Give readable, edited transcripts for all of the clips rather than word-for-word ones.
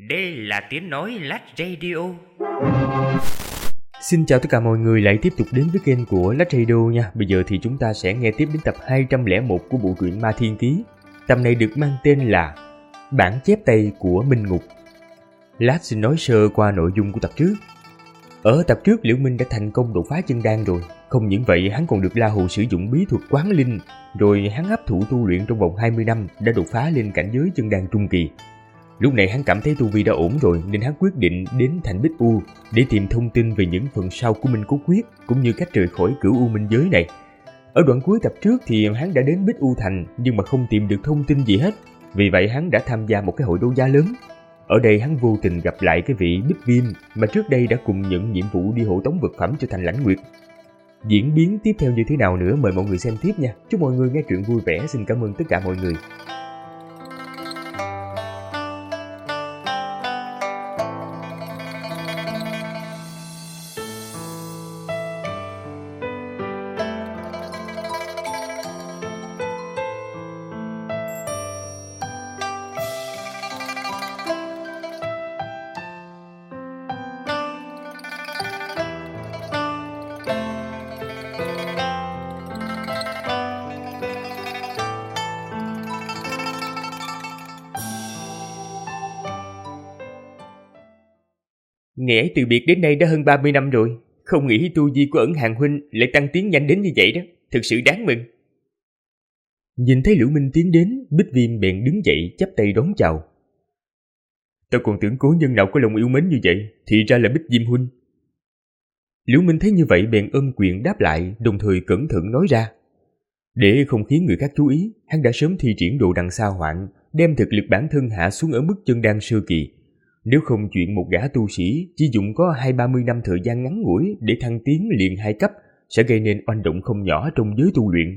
Đây là tiếng nói Lách Radio. Xin chào tất cả mọi người lại tiếp tục đến với kênh của Lách Radio nha. Bây giờ thì chúng ta sẽ nghe tiếp đến tập 201 của bộ truyện Ma Thiên Ký. Tập này được mang tên là Bản chép tay của Minh Ngục. Lát xin nói sơ qua nội dung của tập trước. Ở tập trước, Liễu Minh đã thành công đột phá chân đan rồi. Không những vậy, hắn còn được La Hầu sử dụng bí thuật quán linh, rồi hắn hấp thụ tu luyện trong vòng 20 năm đã đột phá lên cảnh giới chân đan trung kỳ. Lúc này hắn cảm thấy tu vi đã ổn rồi nên hắn quyết định đến thành Bích U để tìm thông tin về những phần sau của Minh Cốt Quyết cũng như cách rời khỏi Cửu U Minh Giới này. Ở đoạn cuối tập trước thì hắn đã đến Bích U Thành nhưng mà không tìm được thông tin gì hết. Vì vậy hắn đã tham gia một cái hội đấu giá lớn. Ở đây hắn vô tình gặp lại cái vị Bích Viêm mà trước đây đã cùng nhận nhiệm vụ đi hộ tống vật phẩm cho Thành Lãnh Nguyệt. Diễn biến tiếp theo như thế nào nữa mời mọi người xem tiếp nha. Chúc mọi người nghe truyện vui vẻ. Xin cảm ơn tất cả mọi người. Ngày ấy từ biệt đến nay đã hơn 30 năm rồi. Không nghĩ tu vi của Ẩn Hàng huynh lại tăng tiến nhanh đến như vậy đó. Thực sự đáng mừng. Nhìn thấy Liễu Minh tiến đến, Bích Viêm bèn đứng dậy chắp tay đón chào. Tao còn tưởng cố nhân nào có lòng yêu mến như vậy, thì ra là Bích Viêm huynh. Liễu Minh thấy như vậy bèn ôm quyền đáp lại, đồng thời cẩn thận nói ra. Để không khiến người khác chú ý, hắn đã sớm thi triển đồ đằng sa hoạn, đem thực lực bản thân hạ xuống ở mức chân đan sơ kỳ. Nếu không chuyện một gã tu sĩ chỉ dùng có 20-30 năm thời gian ngắn ngủi để thăng tiến liền 2 cấp sẽ gây nên oanh động không nhỏ trong giới tu luyện.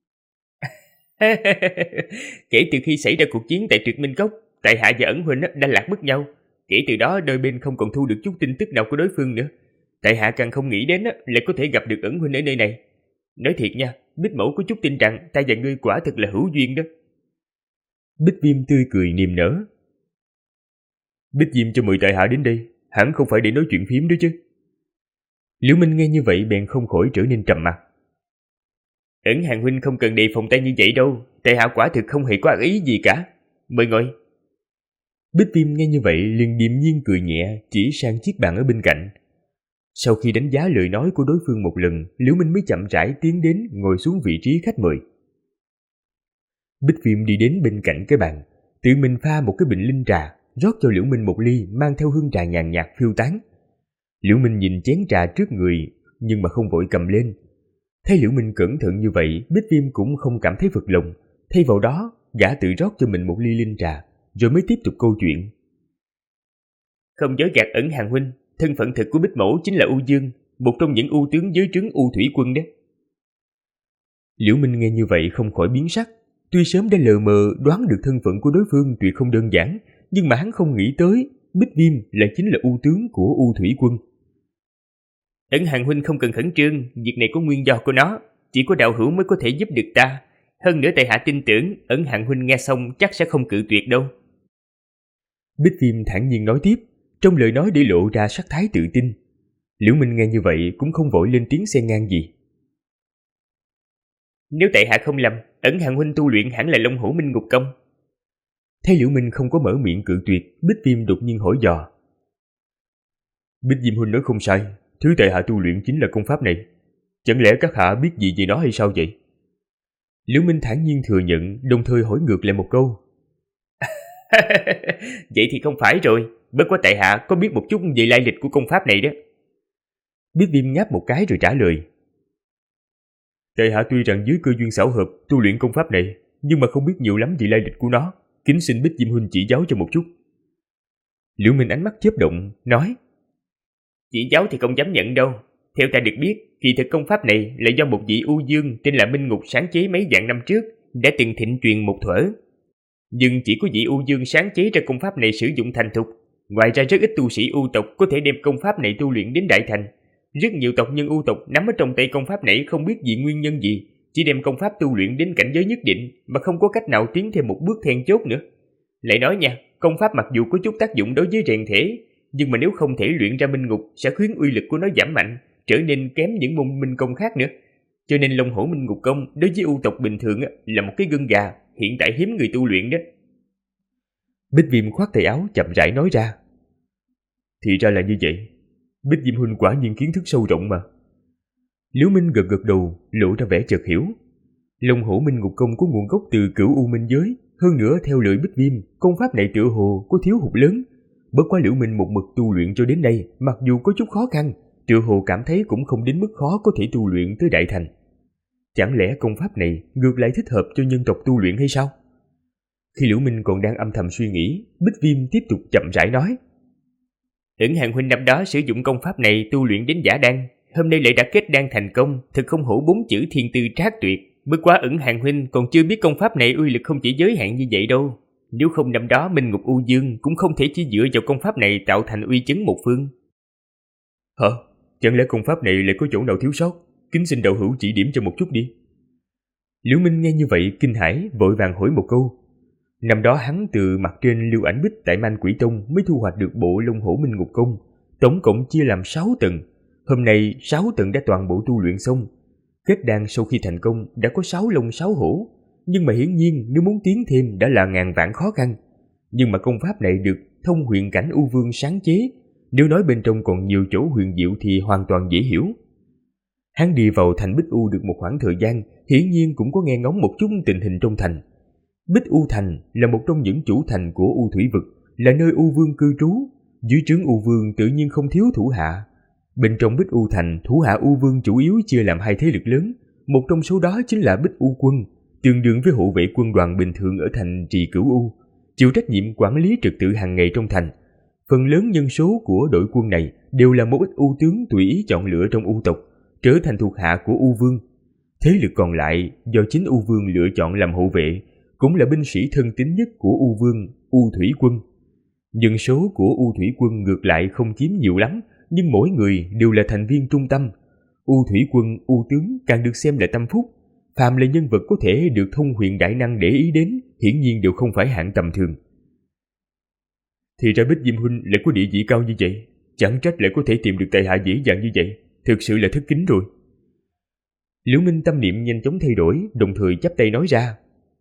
Kể từ khi xảy ra cuộc chiến tại Tuyệt Minh Cốc, tại hạ và Ẩn huynh đã lạc mất nhau. Kể từ đó đôi bên không còn thu được chút tin tức nào của đối phương nữa. Tại hạ càng không nghĩ đến là có thể gặp được Ẩn huynh ở nơi này. Nói thiệt nha, Bích mẫu có chút tin rằng ta và ngươi quả thực là hữu duyên đó. Bích Viêm tươi cười niềm nở. Bích Viêm cho mời tại hạ đến đây, hẳn không phải để nói chuyện phím đó chứ. Liễu Minh nghe như vậy bèn không khỏi trở nên trầm mặc. Ẩn Hàng huynh không cần đề phòng ta như vậy đâu, tại hạ quả thực không hề có ác ý gì cả. Mời ngồi. Bích Viêm nghe như vậy liền điềm nhiên cười nhẹ, chỉ sang chiếc bàn ở bên cạnh. Sau khi đánh giá lời nói của đối phương một lần, Liễu Minh mới chậm rãi tiến đến ngồi xuống vị trí khách mời. Bích Viêm đi đến bên cạnh cái bàn, tự mình pha một cái bình linh trà, rót cho Liễu Minh một ly mang theo hương trà nhàn nhạt phiêu tán. Liễu Minh nhìn chén trà trước người nhưng mà không vội cầm lên. Thấy Liễu Minh cẩn thận như vậy, Bích Viêm cũng không cảm thấy phật lòng. Thay vào đó, gã tự rót cho mình một ly linh trà, rồi mới tiếp tục câu chuyện. Không dối gạt Ẩn Hàng huynh, thân phận thực của Bích mẫu chính là U Dương, một trong những U tướng dưới trướng U Thủy Quân đó. Liễu Minh nghe như vậy không khỏi biến sắc. Tuy sớm đã lờ mờ đoán được thân phận của đối phương tuyệt không đơn giản, nhưng mà hắn không nghĩ tới Bích Viêm lại chính là U tướng của U Thủy Quân. Ẩn Hàng huynh không cần khẩn trương, việc này có nguyên do của nó, chỉ có đạo hữu mới có thể giúp được ta. Hơn nữa tại hạ tin tưởng Ẩn Hàng huynh nghe xong chắc sẽ không cự tuyệt đâu. Bích Viêm thản nhiên nói tiếp, trong lời nói để lộ ra sắc thái tự tin. Liễu Minh nghe như vậy cũng không vội lên tiếng xen ngang gì. Nếu tại hạ không lầm, Ẩn Hàng huynh tu luyện hẳn là Long Hổ Minh Ngục Công. Thấy Liễu Minh không có mở miệng cự tuyệt, Bích Viêm đột nhiên hỏi dò. Bích Viêm huynh nói không sai, thứ tại hạ tu luyện chính là công pháp này. Chẳng lẽ các hạ biết gì về nó hay sao vậy? Liễu Minh thản nhiên thừa nhận, đồng thời hỏi ngược lại một câu. Vậy thì không phải rồi, bất quá tại hạ có biết một chút về lai lịch của công pháp này đó. Bích Viêm ngáp một cái rồi trả lời. Tại hạ tuy rằng dưới cơ duyên xảo hợp tu luyện công pháp này, nhưng mà không biết nhiều lắm về lai lịch của nó. Kính xin Bích Viêm huynh chỉ giáo cho một chút. Liễu Minh ánh mắt chớp động, nói. Chỉ giáo thì không dám nhận đâu. Theo ta được biết, kỳ thực công pháp này là do một vị U Dương tên là Minh Ngục sáng chế mấy vạn năm trước, đã từng thịnh truyền một thuở. Nhưng chỉ có vị U Dương sáng chế ra công pháp này sử dụng thành thục. Ngoài ra rất ít tu sĩ U tộc có thể đem công pháp này tu luyện đến đại thành. Rất nhiều tộc nhân U tộc nắm ở trong tay công pháp này không biết vì nguyên nhân gì, chỉ đem công pháp tu luyện đến cảnh giới nhất định mà không có cách nào tiến thêm một bước then chốt nữa. Lại nói nha, công pháp mặc dù có chút tác dụng đối với rèn thể, nhưng mà nếu không thể luyện ra minh ngục sẽ khiến uy lực của nó giảm mạnh, trở nên kém những môn minh công khác nữa. Cho nên Long Hổ Minh Ngục Công đối với U tộc bình thường là một cái gân gà, hiện tại hiếm người tu luyện đó. Bích Viêm khoác tay áo chậm rãi nói ra. Thì ra là như vậy, Bích Viêm huynh quả nhiên kiến thức sâu rộng mà. Liễu Minh gật gật đầu, lộ ra vẻ chợt hiểu. Long Hổ Minh Ngục Công có nguồn gốc từ Cửu U Minh giới, hơn nữa theo lời Bích Viêm, công pháp này tựa hồ có thiếu hụt lớn. Bất quá Liễu Minh một mực tu luyện cho đến nay, mặc dù có chút khó khăn, tựa hồ cảm thấy cũng không đến mức khó có thể tu luyện tới đại thành. Chẳng lẽ công pháp này ngược lại thích hợp cho nhân tộc tu luyện hay sao? Khi Liễu Minh còn đang âm thầm suy nghĩ, Bích Viêm tiếp tục chậm rãi nói. Ẩn Hàng huynh năm đó sử dụng công pháp này tu luyện đến giả đan, hôm nay lại đã kết đan thành công, thực không hổ 4 chữ thiên tư trác tuyệt. Bất quá Ẩn Hàng huynh còn chưa biết công pháp này uy lực không chỉ giới hạn như vậy đâu. Nếu không năm đó Minh Ngục U Dương cũng không thể chỉ dựa vào công pháp này tạo thành uy chấn một phương. Hả? Chẳng lẽ công pháp này lại có chỗ nào thiếu sót? Kính xin đạo hữu chỉ điểm cho một chút đi. Liễu Minh nghe như vậy kinh hãi, vội vàng hỏi một câu. Năm đó hắn từ mặt trên lưu ảnh bích tại Man Quỷ Tông mới thu hoạch được bộ Long Hổ Minh Ngục Công, tổng cộng chia làm 6 tầng. Hôm nay 6 tầng đã toàn bộ tu luyện xong. Kết đan sau khi thành công đã có 6 lông 6 hổ, nhưng mà hiển nhiên nếu muốn tiến thêm đã là ngàn vạn khó khăn. Nhưng mà công pháp này được Thông Huyền Cảnh U Vương sáng chế, nếu nói bên trong còn nhiều chỗ huyền diệu thì hoàn toàn dễ hiểu. Hắn đi vào thành Bích U được một khoảng thời gian, hiển nhiên cũng có nghe ngóng một chút tình hình trong thành. Bích U Thành là một trong những chủ thành của U Thủy Vực, là nơi U Vương cư trú. Dưới trướng U Vương tự nhiên không thiếu thủ hạ. Bên trong Bích U Thành, thủ hạ U Vương chủ yếu chia làm 2 thế lực lớn. Một trong số đó chính là Bích U Quân, tương đương với hộ vệ quân đoàn bình thường ở thành trì Cửu U, chịu trách nhiệm quản lý trật tự hàng ngày trong thành. Phần lớn nhân số của đội quân này đều là một ít U tướng tùy ý chọn lựa trong U tộc, trở thành thuộc hạ của U Vương. Thế lực còn lại do chính U Vương lựa chọn làm hộ vệ, cũng là binh sĩ thân tín nhất của U Vương, U Thủy Quân. Nhân số của U Thủy Quân ngược lại không chiếm nhiều lắm, nhưng mỗi người đều là thành viên trung tâm. U Thủy Quân, U tướng càng được xem là tâm phúc. Phàm là nhân vật có thể được Thông Huyền đại năng để ý đến, hiển nhiên đều không phải hạng tầm thường. Thì ra Bích Diêm huynh lại có địa vị cao như vậy, chẳng trách lại có thể tìm được tại hạ dễ dàng như vậy, thực sự là thất kính rồi. Liễu Minh tâm niệm nhanh chóng thay đổi, đồng thời chắp tay nói ra.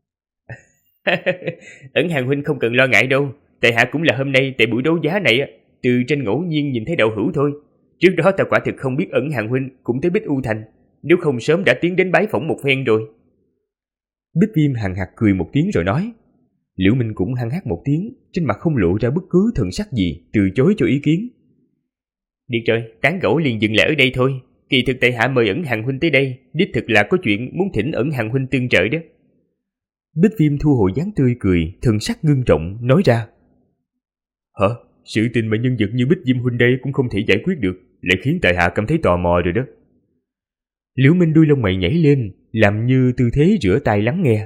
Ẩn Hàng huynh không cần lo ngại đâu, tại hạ cũng là hôm nay tại buổi đấu giá này từ trên ngẫu nhiên nhìn thấy đạo hữu thôi. Trước đó ta quả thực không biết Ẩn Hàng huynh cũng tới Bích U Thành, nếu không sớm đã tiến đến bái phỏng một phen rồi. Bích Viêm hằng hặc cười một tiếng rồi nói. Liễu Minh cũng hăng hắc một tiếng, trên mặt không lộ ra bất cứ thần sắc gì, từ chối cho ý kiến. Được rồi, tán gẫu liền dừng lại ở đây thôi. Kỳ thực tại hạ mời Ẩn Hàng huynh tới đây, đích thực là có chuyện muốn thỉnh Ẩn Hàng huynh tương trợ đó. Bích Viêm thu hồi dáng tươi cười, thần sắc ngưng trọng nói ra. Hả? Sự tình mà nhân vật như Bích Viêm huynh đây cũng không thể giải quyết được, lại khiến tại hạ cảm thấy tò mò rồi đó. Liễu Minh đuôi lông mày nhảy lên, làm như tư thế rửa tai lắng nghe.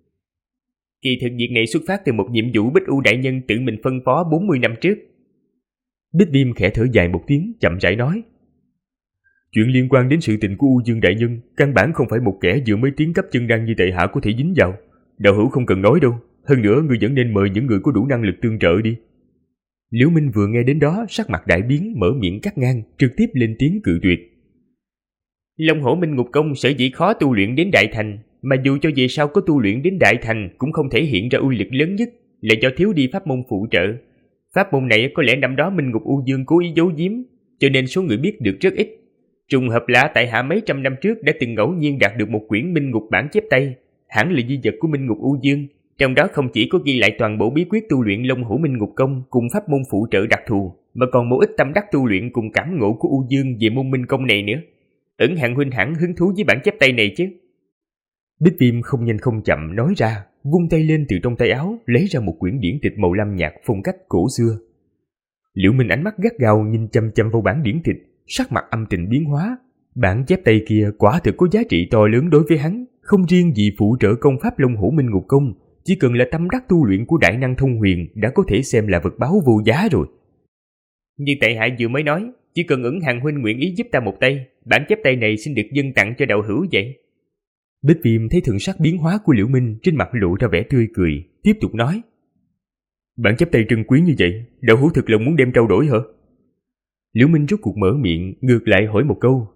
Kỳ thực việc này xuất phát từ một nhiệm vụ Bích U đại nhân tự mình phân phó 40 năm trước. Bích Viêm khẽ thở dài một tiếng, chậm rãi nói. Chuyện liên quan đến sự tình của U Dương đại nhân, căn bản không phải một kẻ vừa mới tiến cấp chân đan như tại hạ có thể dính vào. Đạo hữu không cần nói đâu, hơn nữa ngươi vẫn nên mời những người có đủ năng lực tương trợ đi. Liễu Minh vừa nghe đến đó, sắc mặt đại biến, mở miệng cắt ngang, trực tiếp lên tiếng cự tuyệt. Long Hổ Minh Ngục Công sở dĩ khó tu luyện đến đại thành, mà dù cho về sau có tu luyện đến đại thành cũng không thể hiện ra uy lực lớn nhất, là do thiếu đi pháp môn phụ trợ. Pháp môn này có lẽ năm đó Minh Ngục U Dương cố ý giấu giếm, cho nên số người biết được rất ít. Trùng hợp là tại hạ mấy trăm năm trước đã từng ngẫu nhiên đạt được một quyển Minh Ngục bản chép tay, hẳn là di vật của Minh Ngục U Dương. Trong đó không chỉ có ghi lại toàn bộ bí quyết tu luyện Long Hổ Minh Ngục Công cùng pháp môn phụ trợ đặc thù, mà còn một ít tâm đắc tu luyện cùng cảm ngộ của U Dương về môn Minh Công này nữa. Ẩn Hàng huynh hẳn hứng thú với bản chép tay này chứ? Bích Viêm không nhanh không chậm nói ra, vung tay lên từ trong tay áo lấy ra một quyển điển tịch màu lam nhạt phong cách cổ xưa. Liễu Minh ánh mắt gắt gao nhìn chăm chăm vào bản điển tịch, sắc mặt âm tình biến hóa. Bản chép tay kia quả thực có giá trị to lớn đối với hắn, không riêng gì phụ trợ công pháp Long Hổ Minh Ngục Công, chỉ cần là tâm đắc tu luyện của đại năng Thông Huyền đã có thể xem là vật báu vô giá rồi. Như tại hạ vừa mới nói, chỉ cần Ẩn Hàng huynh nguyện ý giúp ta một tay, bản chép tay này xin được dâng tặng cho đạo hữu vậy. Bích Viêm thấy thần sắc biến hóa của Liễu Minh, trên mặt lộ ra vẻ tươi cười, tiếp tục nói. Bản chép tay trân quý như vậy, đạo hữu thực lòng muốn đem trao đổi hả? Liễu Minh rốt cuộc mở miệng, ngược lại hỏi một câu.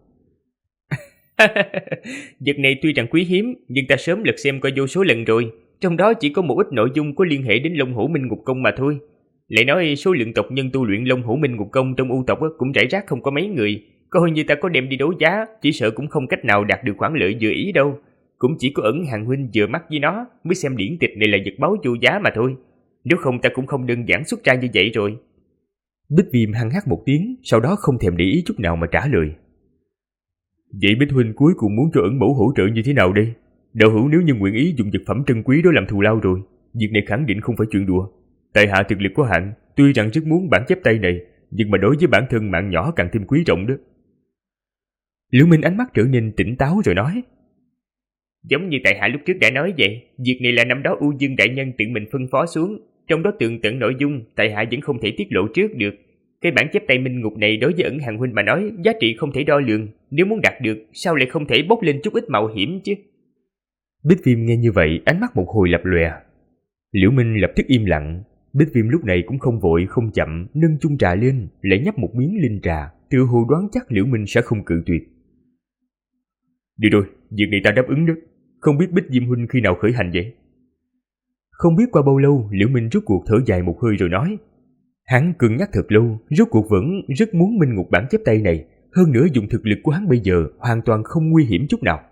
Vật này tuy rằng quý hiếm, nhưng ta sớm lật xem qua vô số lần rồi. Trong đó chỉ có một ít nội dung có liên hệ đến Long Hổ Minh Ngục Công mà thôi. Lại nói số lượng tộc nhân tu luyện Long Hổ Minh Ngục Công trong U tộc cũng rải rác không có mấy người. Coi như ta có đem đi đấu giá, chỉ sợ cũng không cách nào đạt được khoản lợi vừa ý đâu. Cũng chỉ có Ẩn Hàng huynh vừa mắt với nó mới xem điển tịch này là vật báu vô giá mà thôi. Nếu không ta cũng không đơn giản xuất ra như vậy rồi. Bích Viêm hăng hắc một tiếng, sau đó không thèm để ý chút nào mà trả lời. Vậy Bích huynh cuối cùng muốn cho Ẩn mẫu hỗ trợ như thế nào đây? Đạo hữu nếu như nguyện ý dùng vật phẩm trân quý đó làm thù lao rồi, việc này khẳng định không phải chuyện đùa. Tại hạ thực lực có hạn, tuy rằng rất muốn bản chép tay này, nhưng mà đối với bản thân mạng nhỏ càng thêm quý trọng đó. Liễu Minh ánh mắt trở nên tỉnh táo rồi nói. Giống như tại hạ lúc trước đã nói vậy, việc này là năm đó U Dương đại nhân tự mình phân phó xuống, trong đó tường tận nội dung tại hạ vẫn không thể tiết lộ trước được. Cái bản chép tay minh ngục này đối với Ẩn Hàng huynh mà nói giá trị không thể đo lường, nếu muốn đạt được sao lại không thể bốc lên chút ít mạo hiểm chứ. Bích Viêm nghe như vậy, ánh mắt một hồi lập lòe. Liễu Minh lập tức im lặng. Bích Viêm lúc này cũng không vội không chậm, nâng chung trà lên, lại nhấp một miếng linh trà, tự hồ đoán chắc Liễu Minh sẽ không cự tuyệt. Được rồi, việc này ta đáp ứng đó. Không biết Bích Viêm huynh khi nào khởi hành vậy? Không biết qua bao lâu, Liễu Minh rốt cuộc thở dài một hơi rồi nói. Hắn cân nhắc thật lâu, rốt cuộc vẫn rất muốn minh ngục bản chép tay này, hơn nữa dùng thực lực của hắn bây giờ hoàn toàn không nguy hiểm chút nào.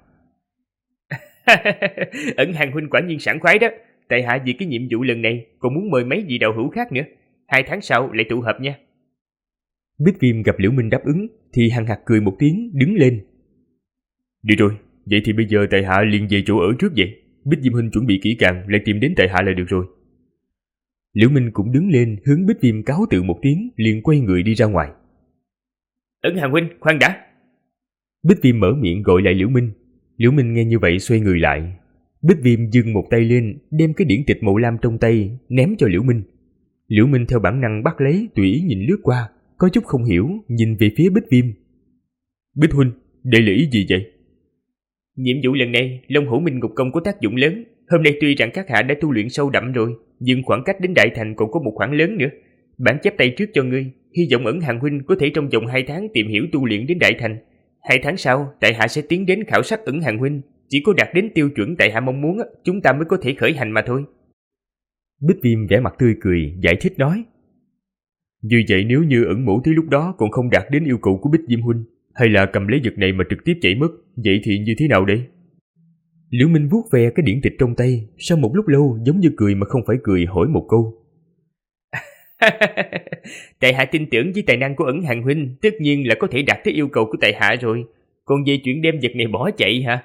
Ẩn Hàng huynh quả nhiên sảng khoái đó. Tại hạ vì cái nhiệm vụ lần này còn muốn mời mấy vị đạo hữu khác nữa. 2 tháng sau lại tụ họp nha. Bích Viêm gặp Liễu Minh đáp ứng thì hằng hạc cười một tiếng, đứng lên. Được rồi, vậy thì bây giờ tại hạ liền về chỗ ở trước vậy. Bích Viêm huynh chuẩn bị kỹ càng, lại tìm đến tại hạ là được rồi. Liễu Minh cũng đứng lên, hướng Bích Viêm cáo từ một tiếng, liền quay người đi ra ngoài. Ẩn Hàng huynh, khoan đã. Bích Viêm mở miệng gọi lại Liễu Minh. Liễu Minh nghe như vậy xoay người lại. Bích Viêm giương một tay lên, đem cái điển tịch màu lam trong tay ném cho Liễu Minh. Liễu Minh theo bản năng bắt lấy, tùy ý nhìn lướt qua, có chút không hiểu, nhìn về phía Bích Viêm. Bích huynh, đây là ý gì vậy? Nhiệm vụ lần này, Long Hổ Minh Ngục Công có tác dụng lớn. Hôm nay tuy rằng các hạ đã tu luyện sâu đậm rồi, nhưng khoảng cách đến Đại Thành còn có một khoảng lớn nữa. Bản chép tay trước cho ngươi, hy vọng Ẩn Hàng huynh có thể trong vòng 2 tháng tìm hiểu tu luyện đến Đại Thành. 2 tháng sau, tại hạ sẽ tiến đến khảo sát Ẩn Hàng huynh. Chỉ có đạt đến tiêu chuẩn tại hạ mong muốn, chúng ta mới có thể khởi hành mà thôi. Bích Viêm vẻ mặt tươi cười, giải thích nói. Như vậy nếu như Ẩn mẫu tới lúc đó còn không đạt đến yêu cầu của Bích Viêm huynh, hay là cầm lấy vật này mà trực tiếp chạy mất, vậy thì như thế nào đây? Liễu Minh vuốt ve cái điển tịch trong tay, sau một lúc lâu giống như cười mà không phải cười, hỏi một câu. Tại hạ tin tưởng với tài năng của Ẩn Hàng huynh, tất nhiên là có thể đạt tới yêu cầu của tại hạ rồi. Còn về chuyện đem vật này bỏ chạy hả?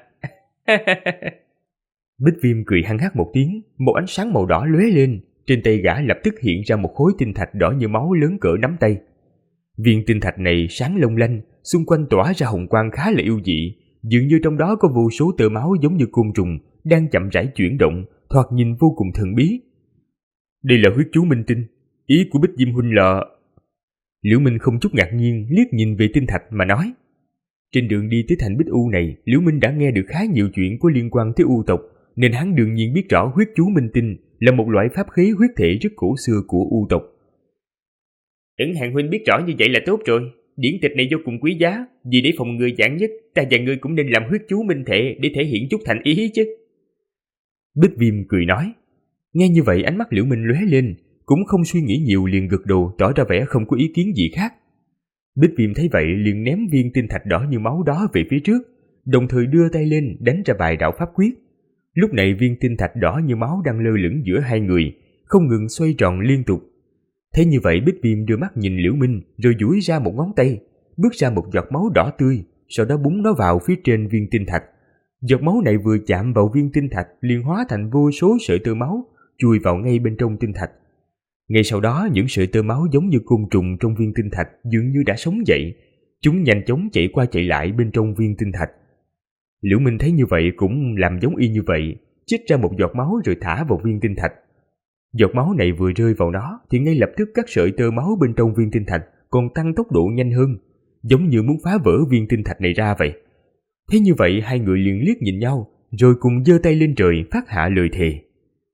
Bích Viêm cười hăng hắc một tiếng, một ánh sáng màu đỏ lóe lên, trên tay gã lập tức hiện ra một khối tinh thạch đỏ như máu lớn cỡ nắm tay. Viên tinh thạch này sáng long lanh, xung quanh tỏa ra hồng quang khá là yêu dị, dường như trong đó có vô số tơ máu giống như côn trùng đang chậm rãi chuyển động, thoạt nhìn vô cùng thần bí. Đây là huyết chú minh tinh, ý của Bích Viêm huynh là... Liễu Minh không chút ngạc nhiên liếc nhìn về tinh thạch mà nói. Trên đường đi tới thành Bích U này, Liễu Minh đã nghe được khá nhiều chuyện có liên quan tới U tộc, nên hắn đương nhiên biết rõ huyết chú minh tinh là một loại pháp khí huyết thể rất cổ xưa của U tộc. Ẩn Hàng huynh biết rõ như vậy là tốt rồi. Điển tịch này vô cùng quý giá, vì để phòng ngừa vạn nhất, ta và ngươi cũng nên làm huyết chú minh thể để thể hiện chút thành ý chứ. Bích Viêm cười nói. Nghe như vậy ánh mắt Liễu Minh lóe lên, cũng không suy nghĩ nhiều liền gật đầu tỏ ra vẻ không có ý kiến gì khác. Bích Viêm thấy vậy liền ném viên tinh thạch đỏ như máu đó về phía trước, đồng thời đưa tay lên đánh ra bài đạo pháp quyết. Lúc này viên tinh thạch đỏ như máu đang lơ lửng giữa hai người, không ngừng xoay tròn liên tục. Thế như vậy Bích Viêm đưa mắt nhìn Liễu Minh rồi duỗi ra một ngón tay, bước ra một giọt máu đỏ tươi, sau đó búng nó vào phía trên viên tinh thạch. Giọt máu này vừa chạm vào viên tinh thạch liền hóa thành vô số sợi tơ máu, chui vào ngay bên trong tinh thạch. Ngay sau đó những sợi tơ máu giống như côn trùng trong viên tinh thạch dường như đã sống dậy, chúng nhanh chóng chạy qua chạy lại bên trong viên tinh thạch. Liễu Minh thấy như vậy cũng làm giống y như vậy, chích ra một giọt máu rồi thả vào viên tinh thạch. Giọt máu này vừa rơi vào nó thì ngay lập tức các sợi tơ máu bên trong viên tinh thạch còn tăng tốc độ nhanh hơn, giống như muốn phá vỡ viên tinh thạch này ra vậy. Thế như vậy hai người liền liếc nhìn nhau rồi cùng giơ tay lên trời phát hạ lời thề.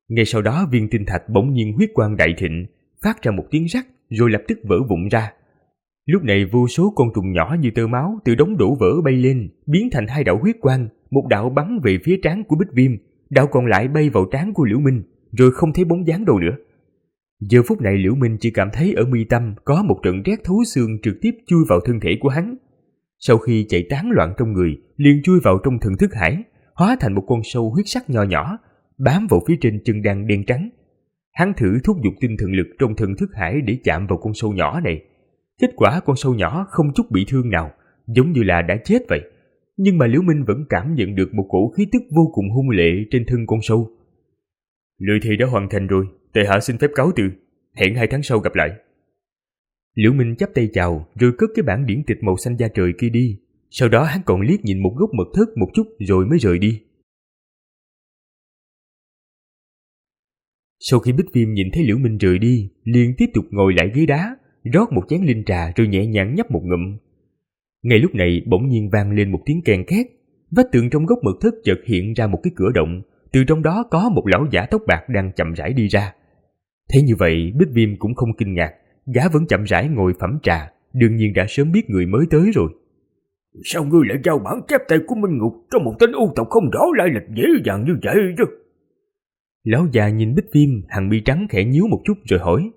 Ngay sau đó viên tinh thạch bỗng nhiên huyết quang đại thịnh, phát ra một tiếng rắc rồi lập tức vỡ vụn ra. Lúc này vô số con trùng nhỏ như tơ máu từ đống đổ vỡ bay lên, biến thành 2 đạo huyết quang, một đạo bắn về phía trán của Bích Viêm, đạo còn lại bay vào trán của Liễu Minh, rồi không thấy bóng dáng đâu nữa. Giờ phút này Liễu Minh chỉ cảm thấy ở mi tâm có một trận rét thấu xương trực tiếp chui vào thân thể của hắn. Sau khi chạy tán loạn trong người, liền chui vào trong thần thức hải, hóa thành một con sâu huyết sắc nho nhỏ, bám vào phía trên chân đan đen trắng. Hắn thử thúc giục tinh thần lực trong thần thức hải để chạm vào con sâu nhỏ này. Kết quả con sâu nhỏ không chút bị thương nào, giống như là đã chết vậy. Nhưng mà Liễu Minh vẫn cảm nhận được một cổ khí tức vô cùng hung lệ trên thân con sâu. Lời thề đã hoàn thành rồi, tại hạ xin phép cáo từ, hẹn 2 tháng sau gặp lại. Liễu Minh chắp tay chào rồi cất cái bản điển tịch màu xanh da trời kia đi. Sau đó hắn còn liếc nhìn một góc mật thất một chút rồi mới rời đi. Sau khi Bích Viêm nhìn thấy Liễu Minh rời đi, liền tiếp tục ngồi lại ghế đá, rót một chén linh trà rồi nhẹ nhàng nhấp một ngụm. Ngay lúc này bỗng nhiên vang lên một tiếng kèn két, vách tường trong góc mật thất chợt hiện ra một cái cửa động, từ trong đó có một lão giả tóc bạc đang chậm rãi đi ra. Thế như vậy Bích Viêm cũng không kinh ngạc, gã vẫn chậm rãi ngồi phẩm trà, đương nhiên đã sớm biết người mới tới rồi. Sao ngươi lại giao bản chép tay của Minh Ngục cho một tên u tộc không rõ lai lịch dễ dàng như vậy chứ? Lão già nhìn Bích Viêm, hàng mi trắng khẽ nhíu một chút rồi hỏi.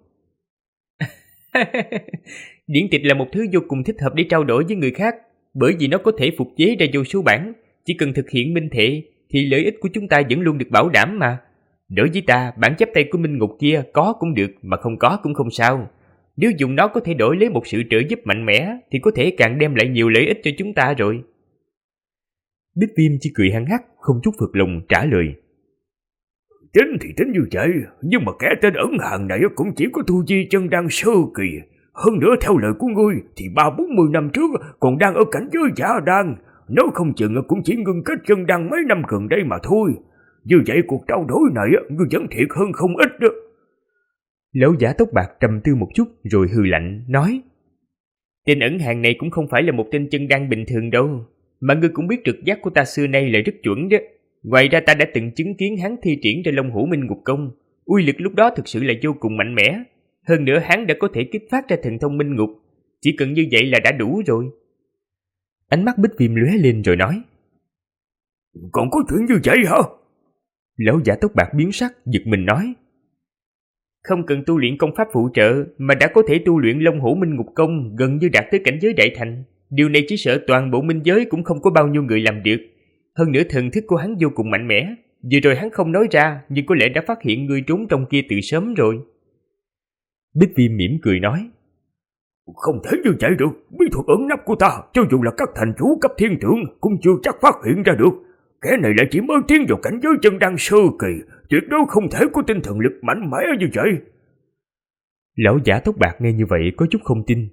Điển tịch là một thứ vô cùng thích hợp để trao đổi với người khác, bởi vì nó có thể phục chế ra vô số bản. Chỉ cần thực hiện minh thệ thì lợi ích của chúng ta vẫn luôn được bảo đảm mà. Đối với ta, bản chép tay của Minh Ngục kia có cũng được, mà không có cũng không sao. Nếu dùng nó có thể đổi lấy một sự trợ giúp mạnh mẽ thì có thể càng đem lại nhiều lợi ích cho chúng ta rồi. Bích Viêm chỉ cười hăng hắc, không chút phật lòng trả lời. Tính thì tính như vậy, nhưng mà kẻ tên ẩn hàng này cũng chỉ có tu vi chân đan sơ kỳ. Hơn nữa theo lời của ngươi thì 30-40 năm trước còn đang ở cảnh giới giả đan, nếu không chừng cũng chỉ ngưng kết chân đan mấy năm gần đây mà thôi. Như vậy cuộc trao đổi này ngươi vẫn thiệt hơn không ít đó. Lão giả tóc bạc trầm tư một chút rồi hừ lạnh nói. Tên ẩn hàng này cũng không phải là một tên chân đan bình thường đâu, mà ngươi cũng biết trực giác của ta xưa nay là rất chuẩn đó. Ngoài ra ta đã từng chứng kiến hắn thi triển ra Long Hổ Minh Ngục Công, uy lực lúc đó thực sự là vô cùng mạnh mẽ. Hơn nữa hắn đã có thể kích phát ra thần thông Minh Ngục, chỉ cần như vậy là đã đủ rồi. Ánh mắt Bích Viêm lóe lên rồi nói. Còn có chuyện như vậy hả? Lão giả tóc bạc biến sắc, giật mình nói. Không cần tu luyện công pháp phụ trợ mà đã có thể tu luyện Long Hổ Minh Ngục Công, gần như đạt tới cảnh giới đại thành. Điều này chỉ sợ toàn bộ minh giới cũng không có bao nhiêu người làm được. Hơn nữa thần thức của hắn vô cùng mạnh mẽ. Vừa rồi hắn không nói ra, nhưng có lẽ đã phát hiện ngươi trốn trong kia từ sớm rồi. Bích Viêm mỉm cười nói. Không thể như vậy được, bí thuật ẩn nấp của ta, cho dù là các thành chủ cấp thiên thượng cũng chưa chắc phát hiện ra được. Kẻ này lại chỉ mới tiến vào cảnh giới chân đan sơ kỳ, tuyệt đối không thể có tinh thần lực mạnh mẽ như vậy. Lão giả tóc bạc nghe như vậy có chút không tin.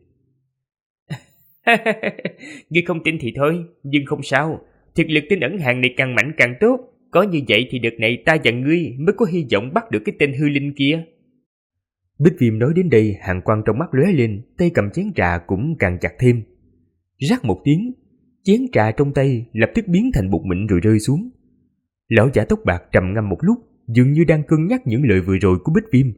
Ngươi không tin thì thôi, nhưng không sao. Thực lực tên ẩn hàng này càng mạnh càng tốt. Có như vậy thì đợt này ta và ngươi mới có hy vọng bắt được cái tên hư linh kia. Bích Viêm nói đến đây, hàn quang trong mắt lóe lên, tay cầm chén trà cũng càng chặt thêm. Rắc một tiếng, chén trà trong tay lập tức biến thành bột mịn rồi rơi xuống. Lão giả tóc bạc trầm ngâm một lúc, dường như đang cân nhắc những lời vừa rồi của Bích Viêm.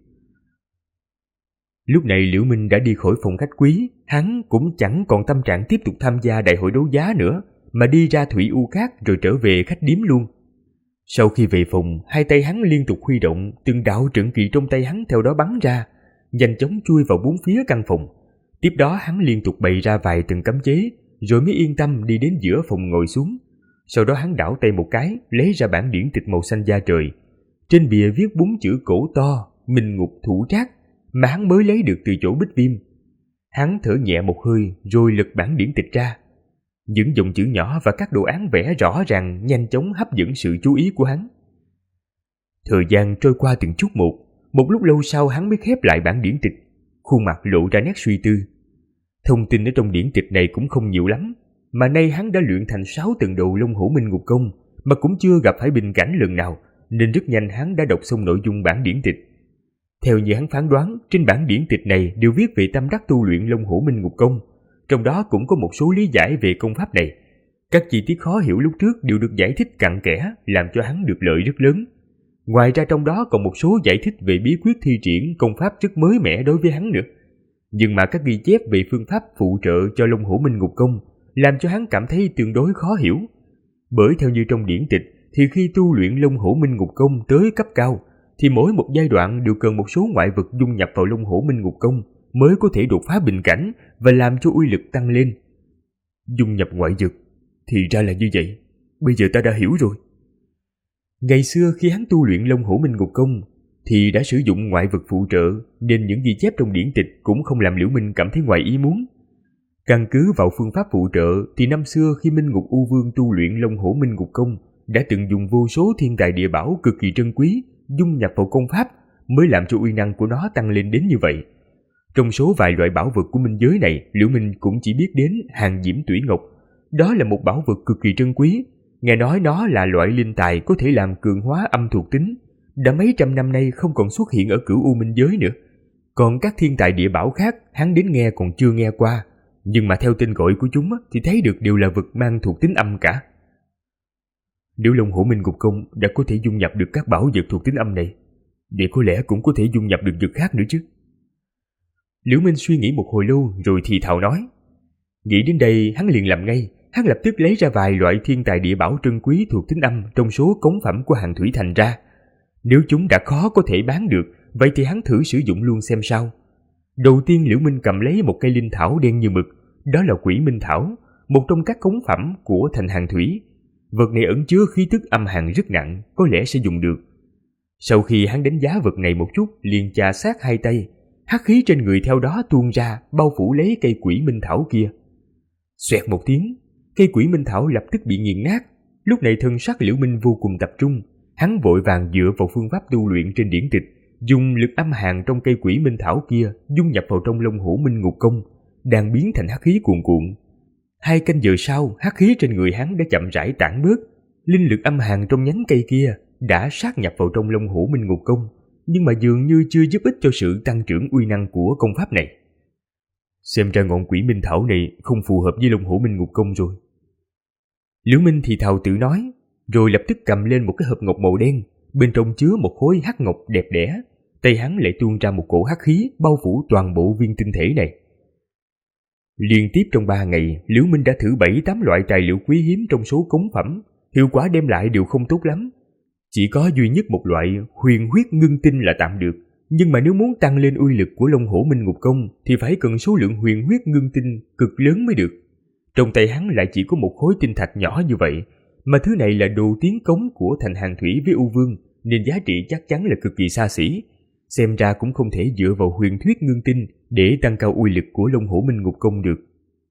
Lúc này Liễu Minh đã đi khỏi phòng khách quý, hắn cũng chẳng còn tâm trạng tiếp tục tham gia đại hội đấu giá nữa, mà đi ra Thủy U Cát rồi trở về khách điếm luôn. Sau khi về phòng, hai tay hắn liên tục huy động, từng đạo trận kỳ trong tay hắn theo đó bắn ra, nhanh chóng chui vào bốn phía căn phòng. Tiếp đó hắn liên tục bày ra vài từng cấm chế, rồi mới yên tâm đi đến giữa phòng ngồi xuống. Sau đó hắn đảo tay một cái, lấy ra bản điển tịch màu xanh da trời. Trên bìa viết 4 chữ cổ to, Minh Ngục Thủ Trác, mà hắn mới lấy được từ chỗ Bích Viêm. Hắn thở nhẹ một hơi rồi lật bản điển tịch ra. Những dòng chữ nhỏ và các đồ án vẽ rõ ràng nhanh chóng hấp dẫn sự chú ý của hắn. Thời gian trôi qua từng chút một lúc lâu sau hắn mới khép lại bản điển tịch, khuôn mặt lộ ra nét suy tư. Thông tin ở trong điển tịch này cũng không nhiều lắm, mà nay hắn đã luyện thành 6 tầng đầu Long Hổ Minh Ngục Công mà cũng chưa gặp phải bình cảnh lần nào, nên rất nhanh hắn đã đọc xong nội dung bản điển tịch. Theo như hắn phán đoán, trên bản điển tịch này đều viết về tâm đắc tu luyện Long Hổ Minh Ngục Công, trong đó cũng có một số lý giải về công pháp này. Các chi tiết khó hiểu lúc trước đều được giải thích cặn kẽ, làm cho hắn được lợi rất lớn. Ngoài ra trong đó còn một số giải thích về bí quyết thi triển công pháp rất mới mẻ đối với hắn nữa. Nhưng mà các ghi chép về phương pháp phụ trợ cho Long Hổ Minh Ngục Công làm cho hắn cảm thấy tương đối khó hiểu. Bởi theo như trong điển tịch thì khi tu luyện Long Hổ Minh Ngục Công tới cấp cao thì mỗi một giai đoạn đều cần một số ngoại vật dung nhập vào Long Hổ Minh Ngục Công mới có thể đột phá bình cảnh và làm cho uy lực tăng lên. Dung nhập ngoại vật thì ra là như vậy. Bây giờ ta đã hiểu rồi. Ngày xưa khi hắn tu luyện Long Hổ Minh Ngục Công thì đã sử dụng ngoại vật phụ trợ, nên những ghi chép trong điển tịch cũng không làm Liễu Minh cảm thấy ngoài ý muốn. Căn cứ vào phương pháp phụ trợ thì năm xưa khi Minh Ngục U Vương tu luyện Long Hổ Minh Ngục Công đã từng dùng vô số thiên tài địa bảo cực kỳ trân quý dung nhập vào công pháp mới làm cho uy năng của nó tăng lên đến như vậy. Trong số vài loại bảo vật của minh giới này, Liễu Minh cũng chỉ biết đến Hàng Diễm Tủy Ngọc. Đó là một bảo vật cực kỳ trân quý. Nghe nói nó là loại linh tài có thể làm cường hóa âm thuộc tính, đã mấy trăm năm nay không còn xuất hiện ở Cửu U minh giới nữa. Còn các thiên tài địa bảo khác hắn đến nghe còn chưa nghe qua, nhưng mà theo tên gọi của chúng thì thấy được đều là vật mang thuộc tính âm cả. Nếu Long Hổ Minh Ngục Công đã có thể dung nhập được các bảo vật thuộc tính âm này, vậy có lẽ cũng có thể dung nhập được vật khác nữa chứ. Liễu Minh suy nghĩ một hồi lâu rồi thì thào nói. Nghĩ đến đây hắn liền làm ngay. Hắn lập tức lấy ra vài loại thiên tài địa bảo trân quý thuộc tính âm trong số cống phẩm của Hàng Thủy Thành ra. Nếu chúng đã khó có thể bán được, vậy thì hắn thử sử dụng luôn xem sao. Đầu tiên Liễu Minh cầm lấy một cây linh thảo đen như mực. Đó là Quỷ Minh Thảo, một trong các cống phẩm của Thành Hàng Thủy. Vật này ẩn chứa khí tức âm hàn rất nặng, có lẽ sẽ dùng được. Sau khi hắn đánh giá vật này một chút, liền chà sát hai tay, hắc khí trên người theo đó tuôn ra, bao phủ lấy cây Quỷ Minh Thảo kia. Xoẹt một tiếng, cây Quỷ Minh Thảo lập tức bị nghiền nát. Lúc này thân sắc Liễu Minh vô cùng tập trung, hắn vội vàng dựa vào phương pháp tu luyện trên điển tịch, dùng lực âm hàn trong cây Quỷ Minh Thảo kia dung nhập vào trong Long Hổ Minh Ngục Công, đang biến thành hắc khí cuồn cuộn. 2 canh giờ sau, hắc khí trên người hắn đã chậm rãi tản bớt. Linh lực âm hàn trong nhánh cây kia đã sát nhập vào trong Long Hổ Minh Ngục Công, nhưng mà dường như chưa giúp ích cho sự tăng trưởng uy năng của công pháp này. Xem ra ngọn Quỷ Minh Thảo này không phù hợp với Long Hổ Minh Ngục Công rồi. Liễu Minh thì thào tự nói, rồi lập tức cầm lên một cái hộp ngọc màu đen, bên trong chứa một khối hắc ngọc đẹp đẽ. Tay hắn lại tuôn ra một cổ hắc khí bao phủ toàn bộ viên tinh thể này. Liên tiếp trong 3 ngày, Liễu Minh đã thử 7-8 loại tài liệu quý hiếm trong số cống phẩm, hiệu quả đem lại đều không tốt lắm. Chỉ có duy nhất một loại huyền huyết ngưng tinh là tạm được, nhưng mà nếu muốn tăng lên uy lực của Long Hổ Minh Ngục Công thì phải cần số lượng huyền huyết ngưng tinh cực lớn mới được. Trong tay hắn lại chỉ có một khối tinh thạch nhỏ như vậy, mà thứ này là đồ tiến cống của Thành Hàng Thủy với U Vương, nên giá trị chắc chắn là cực kỳ xa xỉ. Xem ra cũng không thể dựa vào huyền thuyết ngưng tinh để tăng cao uy lực của Long Hổ Minh Ngục Công được.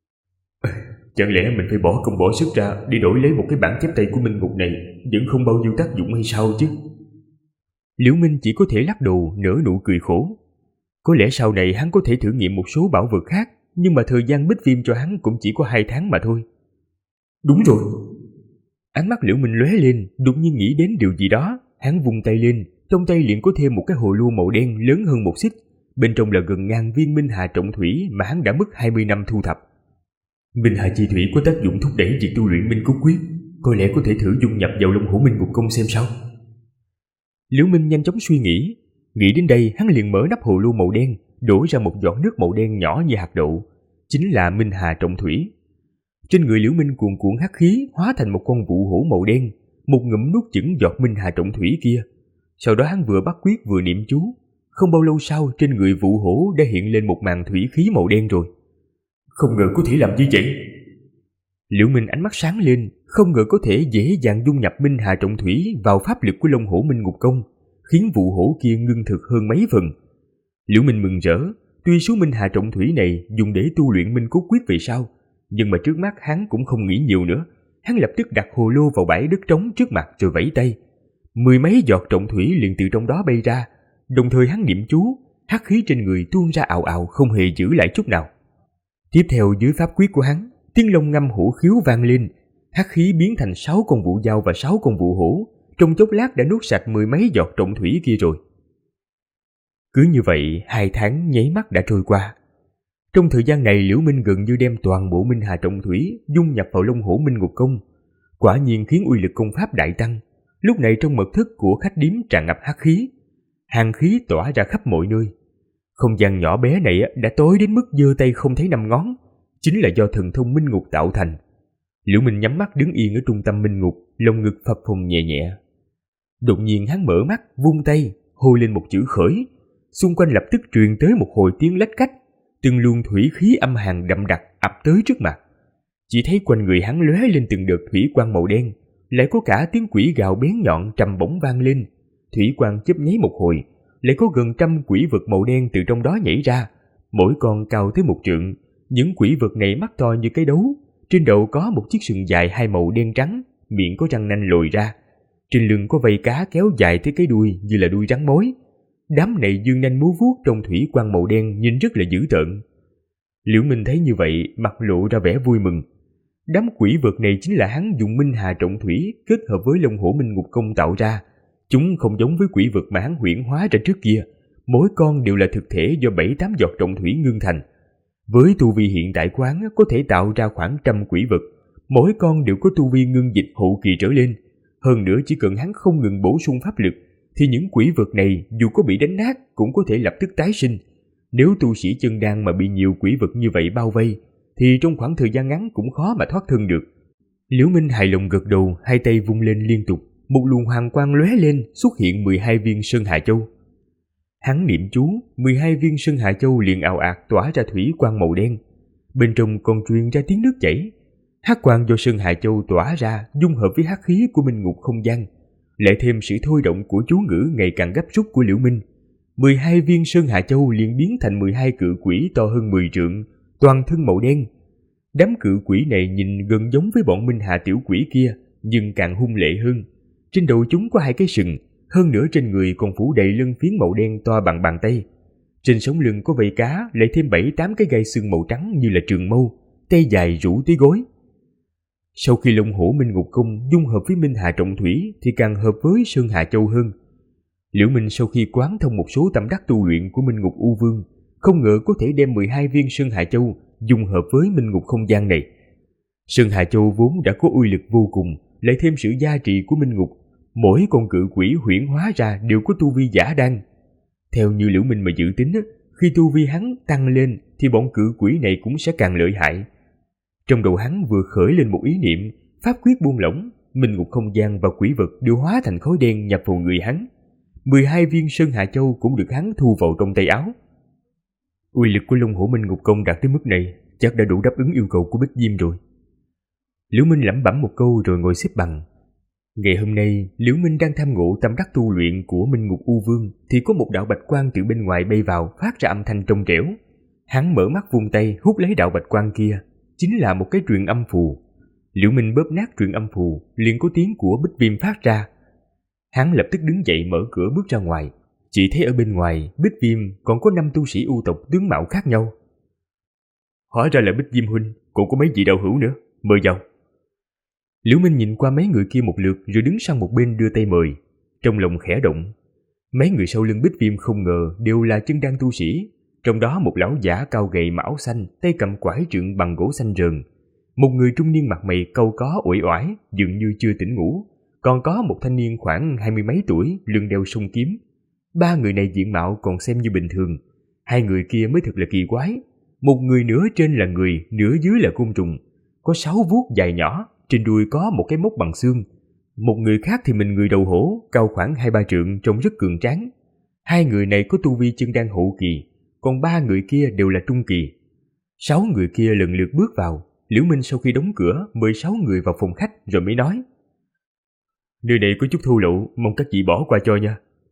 Chẳng lẽ mình phải bỏ công bỏ sức ra để đổi lấy một cái bản chép tay của Minh Ngục này vẫn không bao nhiêu tác dụng hay sao chứ? Liễu Minh chỉ có thể lắc đầu nở nụ cười khổ. Có lẽ sau này hắn có thể thử nghiệm một số bảo vật khác, nhưng mà thời gian bích viêm cho hắn cũng chỉ có 2 tháng mà thôi. Đúng rồi. Ánh mắt Liễu Minh lóe lên, đột nhiên nghĩ đến điều gì đó. Hắn vung tay lên, trong tay liền có thêm một cái hồ lô màu đen lớn hơn 1 xích. Bên trong là gần 1000 viên Minh Hà Trọng Thủy mà hắn đã mất 20 năm thu thập. Minh Hà Chi Thủy có tác dụng thúc đẩy việc tu luyện Minh Cốt Quyết, có lẽ có thể thử dung nhập vào Long Hổ Minh Ngục Công xem sao. Liễu Minh nhanh chóng suy nghĩ. Nghĩ đến đây, hắn liền mở nắp hồ lô màu đen, đổ ra một giọt nước màu đen nhỏ như hạt đậu, chính là Minh Hà Trọng Thủy. Trên người Liễu Minh cuồn cuộn hắc khí hóa thành một con vụ hổ màu đen, một ngụm nuốt chửng giọt Minh Hà Trọng Thủy kia. Sau đó hắn vừa bắt quyết vừa niệm chú. Không bao lâu sau, trên người vụ hổ đã hiện lên một màn thủy khí màu đen rồi. Không ngờ có thể làm như vậy. Liễu Minh ánh mắt sáng lên, không ngờ có thể dễ dàng dung nhập Minh Hà Trọng Thủy vào pháp lực của Long Hổ Minh Ngục Công, khiến vụ hổ kia ngưng thực hơn mấy phần. Liễu Minh mừng rỡ, tuy số Minh Hà Trọng Thủy này dùng để tu luyện Minh Cốt Quyết về sau, nhưng mà trước mắt hắn cũng không nghĩ nhiều nữa. Hắn lập tức đặt hồ lô vào bãi đất trống trước mặt rồi vẫy tay. 10 mấy giọt trọng thủy liền từ trong đó bay ra, đồng thời hắn niệm chú, hắc khí trên người tuôn ra ào ào không hề giữ lại chút nào. Tiếp theo dưới pháp quyết của hắn, tiếng long ngâm hổ khiếu vang lên, hắc khí biến thành 6 con vụ dao và 6 con vụ hổ, trong chốc lát đã nuốt sạch 10 mấy giọt trọng thủy kia rồi. Cứ như vậy 2 tháng nháy mắt đã trôi qua. Trong thời gian này Liễu Minh gần như đem toàn bộ Minh Hà Trọng Thủy dung nhập vào Long Hổ Minh Ngục Công, quả nhiên khiến uy lực công pháp đại tăng. Lúc này trong mật thất của khách điếm tràn ngập hắc khí, hàn khí tỏa ra khắp mọi nơi. Không gian nhỏ bé này đã tối đến mức giơ tay không thấy năm ngón, chính là do thần thông minh ngục tạo thành. Liễu Minh nhắm mắt đứng yên ở trung tâm minh ngục, lồng ngực phập phồng nhẹ nhẹ. Đột nhiên hắn mở mắt, vung tay, hô lên một chữ khởi. Xung quanh lập tức truyền tới một hồi tiếng lách cách, từng luồng thủy khí âm hàn đậm đặc ập tới trước mặt. Chỉ thấy quanh người hắn lóe lên từng đợt thủy quang màu đen, lại có cả tiếng quỷ gào bén nhọn trầm bổng vang lên. Thủy quang chớp nháy một hồi, lại có gần 100 quỷ vật màu đen từ trong đó nhảy ra, mỗi con cao tới 1 trượng. Những quỷ vật này mắt to như cái đấu, trên đầu có một chiếc sừng dài 2 màu đen trắng, miệng có răng nanh lồi ra. Trên lưng có vây cá kéo dài tới cái đuôi như là đuôi rắn mối. Đám này dương nanh múa vuốt trong thủy quang màu đen nhìn rất là dữ tợn. Liễu Minh thấy như vậy, mặt lộ ra vẻ vui mừng. Đám quỷ vật này chính là hắn dùng Minh Hà Trọng Thủy kết hợp với Long Hổ Minh Ngục Công tạo ra. Chúng không giống với quỷ vật mà hắn huyễn hóa ra trước kia, mỗi con đều là thực thể do 7-8 giọt trọng thủy ngưng thành. Với tu vi hiện tại của hắn có thể tạo ra khoảng 100 quỷ vật, mỗi con đều có tu vi ngưng dịch hậu kỳ trở lên. Hơn nữa chỉ cần hắn không ngừng bổ sung pháp lực, thì những quỷ vật này dù có bị đánh nát cũng có thể lập tức tái sinh. Nếu tu sĩ chân đan mà bị nhiều quỷ vật như vậy bao vây, thì trong khoảng thời gian ngắn cũng khó mà thoát thân được. Liễu Minh hài lòng gật đầu, hai tay vung lên liên tục, một luồng hoàng quang lóe lên, xuất hiện 12 viên Sơn Hà Châu. Hắn niệm chú, 12 viên Sơn Hà Châu liền ào ạt tỏa ra thủy quang màu đen. Bên trong còn truyền ra tiếng nước chảy. Hắc quang do Sơn Hà Châu tỏa ra dung hợp với hắc khí của minh ngục không gian, lại thêm sự thôi động của chú ngữ ngày càng gấp rút của Liễu Minh. 12 viên Sơn Hà Châu liền biến thành 12 cự quỷ to hơn 10 trượng, toàn thân màu đen. Đám cự quỷ này nhìn gần giống với bọn Minh Hà tiểu quỷ kia, nhưng càng hung lệ hơn. Trên đầu chúng có 2 cái sừng, hơn nữa trên người còn phủ đầy lân phiến màu đen to bằng bàn tay. Trên sống lưng có vảy cá, lại thêm 7-8 cái gai xương màu trắng như là trường mâu, tay dài rủ tới gối. Sau khi Long Hổ Minh Ngục Công dung hợp với Minh Hà Trọng Thủy thì càng hợp với Sơn Hà Châu hơn. Liễu Minh sau khi quán thông một số tâm đắc tu luyện của Minh Ngục U Vương, không ngờ có thể đem 12 viên Sơn Hà Châu dung hợp với Minh Ngục không gian này. Sơn Hà Châu vốn đã có uy lực vô cùng, lại thêm sự gia trì của Minh Ngục, mỗi con cự quỷ huyễn hóa ra đều có tu vi giả đan. Theo như Liễu Minh mà dự tính, khi tu vi hắn tăng lên thì bọn cự quỷ này cũng sẽ càng lợi hại. Trong đầu hắn vừa khởi lên một ý niệm, pháp quyết buông lỏng, Minh Ngục không gian và quỷ vật đều hóa thành khói đen nhập vào người hắn. 12 viên Sơn Hà Châu cũng được hắn thu vào trong tay áo. Uy lực của Long Hổ Minh Ngục Công đạt tới mức này, chắc đã đủ đáp ứng yêu cầu của Bích Diêm rồi. Liễu Minh lẩm bẩm một câu rồi ngồi xếp bằng. Ngày hôm nay, Liễu Minh đang tham ngộ tâm đắc tu luyện của Minh Ngục U Vương thì có một đạo bạch quang từ bên ngoài bay vào, phát ra âm thanh trong trẻo. Hắn mở mắt vung tay hút lấy đạo bạch quang kia, chính là một cái truyền âm phù. Liễu Minh bóp nát truyền âm phù, liền có tiếng của Bích Viêm phát ra. Hắn lập tức đứng dậy mở cửa bước ra ngoài. Chỉ thấy ở bên ngoài Bích Viêm còn có 5 tu sĩ U tộc tướng mạo khác nhau. Hóa ra là Bích Viêm huynh, cũng có mấy vị đạo hữu nữa, mời vào. Liễu Minh nhìn qua mấy người kia một lượt rồi đứng sang một bên đưa tay mời. Trong lòng khẽ động. Mấy người sau lưng Bích Viêm không ngờ đều là chân đan tu sĩ. Trong đó một lão giả cao gầy mặc áo xanh, tay cầm quải trượng bằng gỗ xanh rờn. Một người trung niên mặt mày cau có uể oải, dường như chưa tỉnh ngủ. Còn có một thanh niên khoảng 20 mấy tuổi, lưng đeo song kiếm. 3 người này diện mạo còn xem như bình thường. 2 người kia mới thật là kỳ quái. Một người nửa trên là người, nửa dưới là côn trùng. Có 6 vuốt dài nhỏ, trên đuôi có một cái móc bằng xương. Một người khác thì mình người đầu hổ, cao khoảng 2-3 trượng, trông rất cường tráng. 2 người này có tu vi chân đan hậu kỳ, còn 3 người kia đều là trung kỳ. 6 người kia lần lượt bước vào. Liễu Minh sau khi đóng cửa mời 6 người vào phòng khách rồi mới nói: Nơi này có chút thô lỗ, mong các vị bỏ qua cho nha.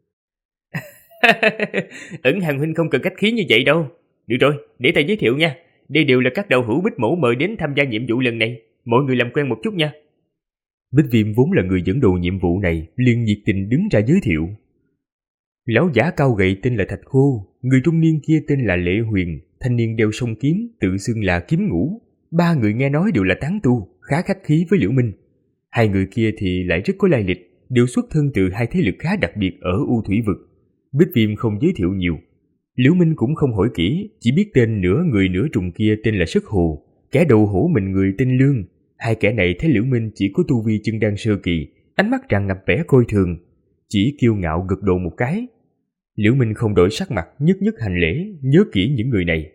Ẩn Hàn huynh không cần khách khí như vậy đâu. Được rồi, để ta giới thiệu nha. Đây đều là các đạo hữu Bích Mẫu mời đến tham gia nhiệm vụ lần này. Mọi người làm quen một chút nha. Bích Viêm vốn là người dẫn đầu nhiệm vụ này, liền nhiệt tình đứng ra giới thiệu. Lão giả cao gầy tên là Thạch Khô, người trung niên kia tên là Lệ Huyền, thanh niên đeo song kiếm tự xưng là Kiếm Ngũ. 3 người nghe nói đều là tán tu, khá khách khí với Liễu Minh. 2 người kia thì lại rất có lai lịch, đều xuất thân từ 2 thế lực khá đặc biệt ở U Thủy Vực. Bích Viêm không giới thiệu nhiều. Liễu Minh cũng không hỏi kỹ, chỉ biết tên nửa người nửa trùng kia tên là Sức Hồ, kẻ đầu hổ mình người tên Lương. 2 kẻ này thấy Liễu Minh chỉ có tu vi chân đan sơ kỳ, ánh mắt tràn ngập vẻ coi thường, chỉ kiêu ngạo gật đầu một cái. Liễu Minh không đổi sắc mặt, nhất nhất hành lễ, nhớ kỹ những người này.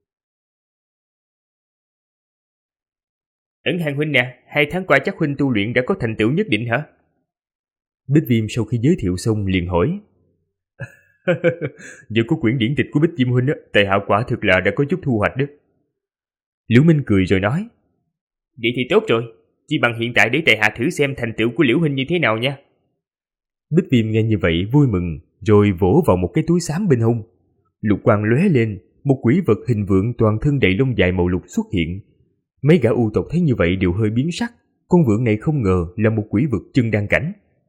Ẩn Hàng huynh nè, 2 tháng qua chắc huynh tu luyện đã có thành tựu nhất định hả? Bích Viêm sau khi giới thiệu xong liền hỏi. Giờ có quyển điển tịch của Bích Viêm huynh á, tài hạ quả thực là đã có chút thu hoạch đó. Liễu Minh cười rồi nói. Vậy thì tốt rồi, chỉ bằng hiện tại để tài hạ thử xem thành tựu của Liễu huynh như thế nào nha. Bích Viêm nghe như vậy vui mừng, rồi vỗ vào một cái túi xám bên hông. Lục quang lóe lên, một quỷ vật hình vượn toàn thân đầy lông dài màu lục xuất hiện. Mấy gã u tộc thấy như vậy đều hơi biến sắc, con vượn này không ngờ là một quỷ vật chân đan cảnh.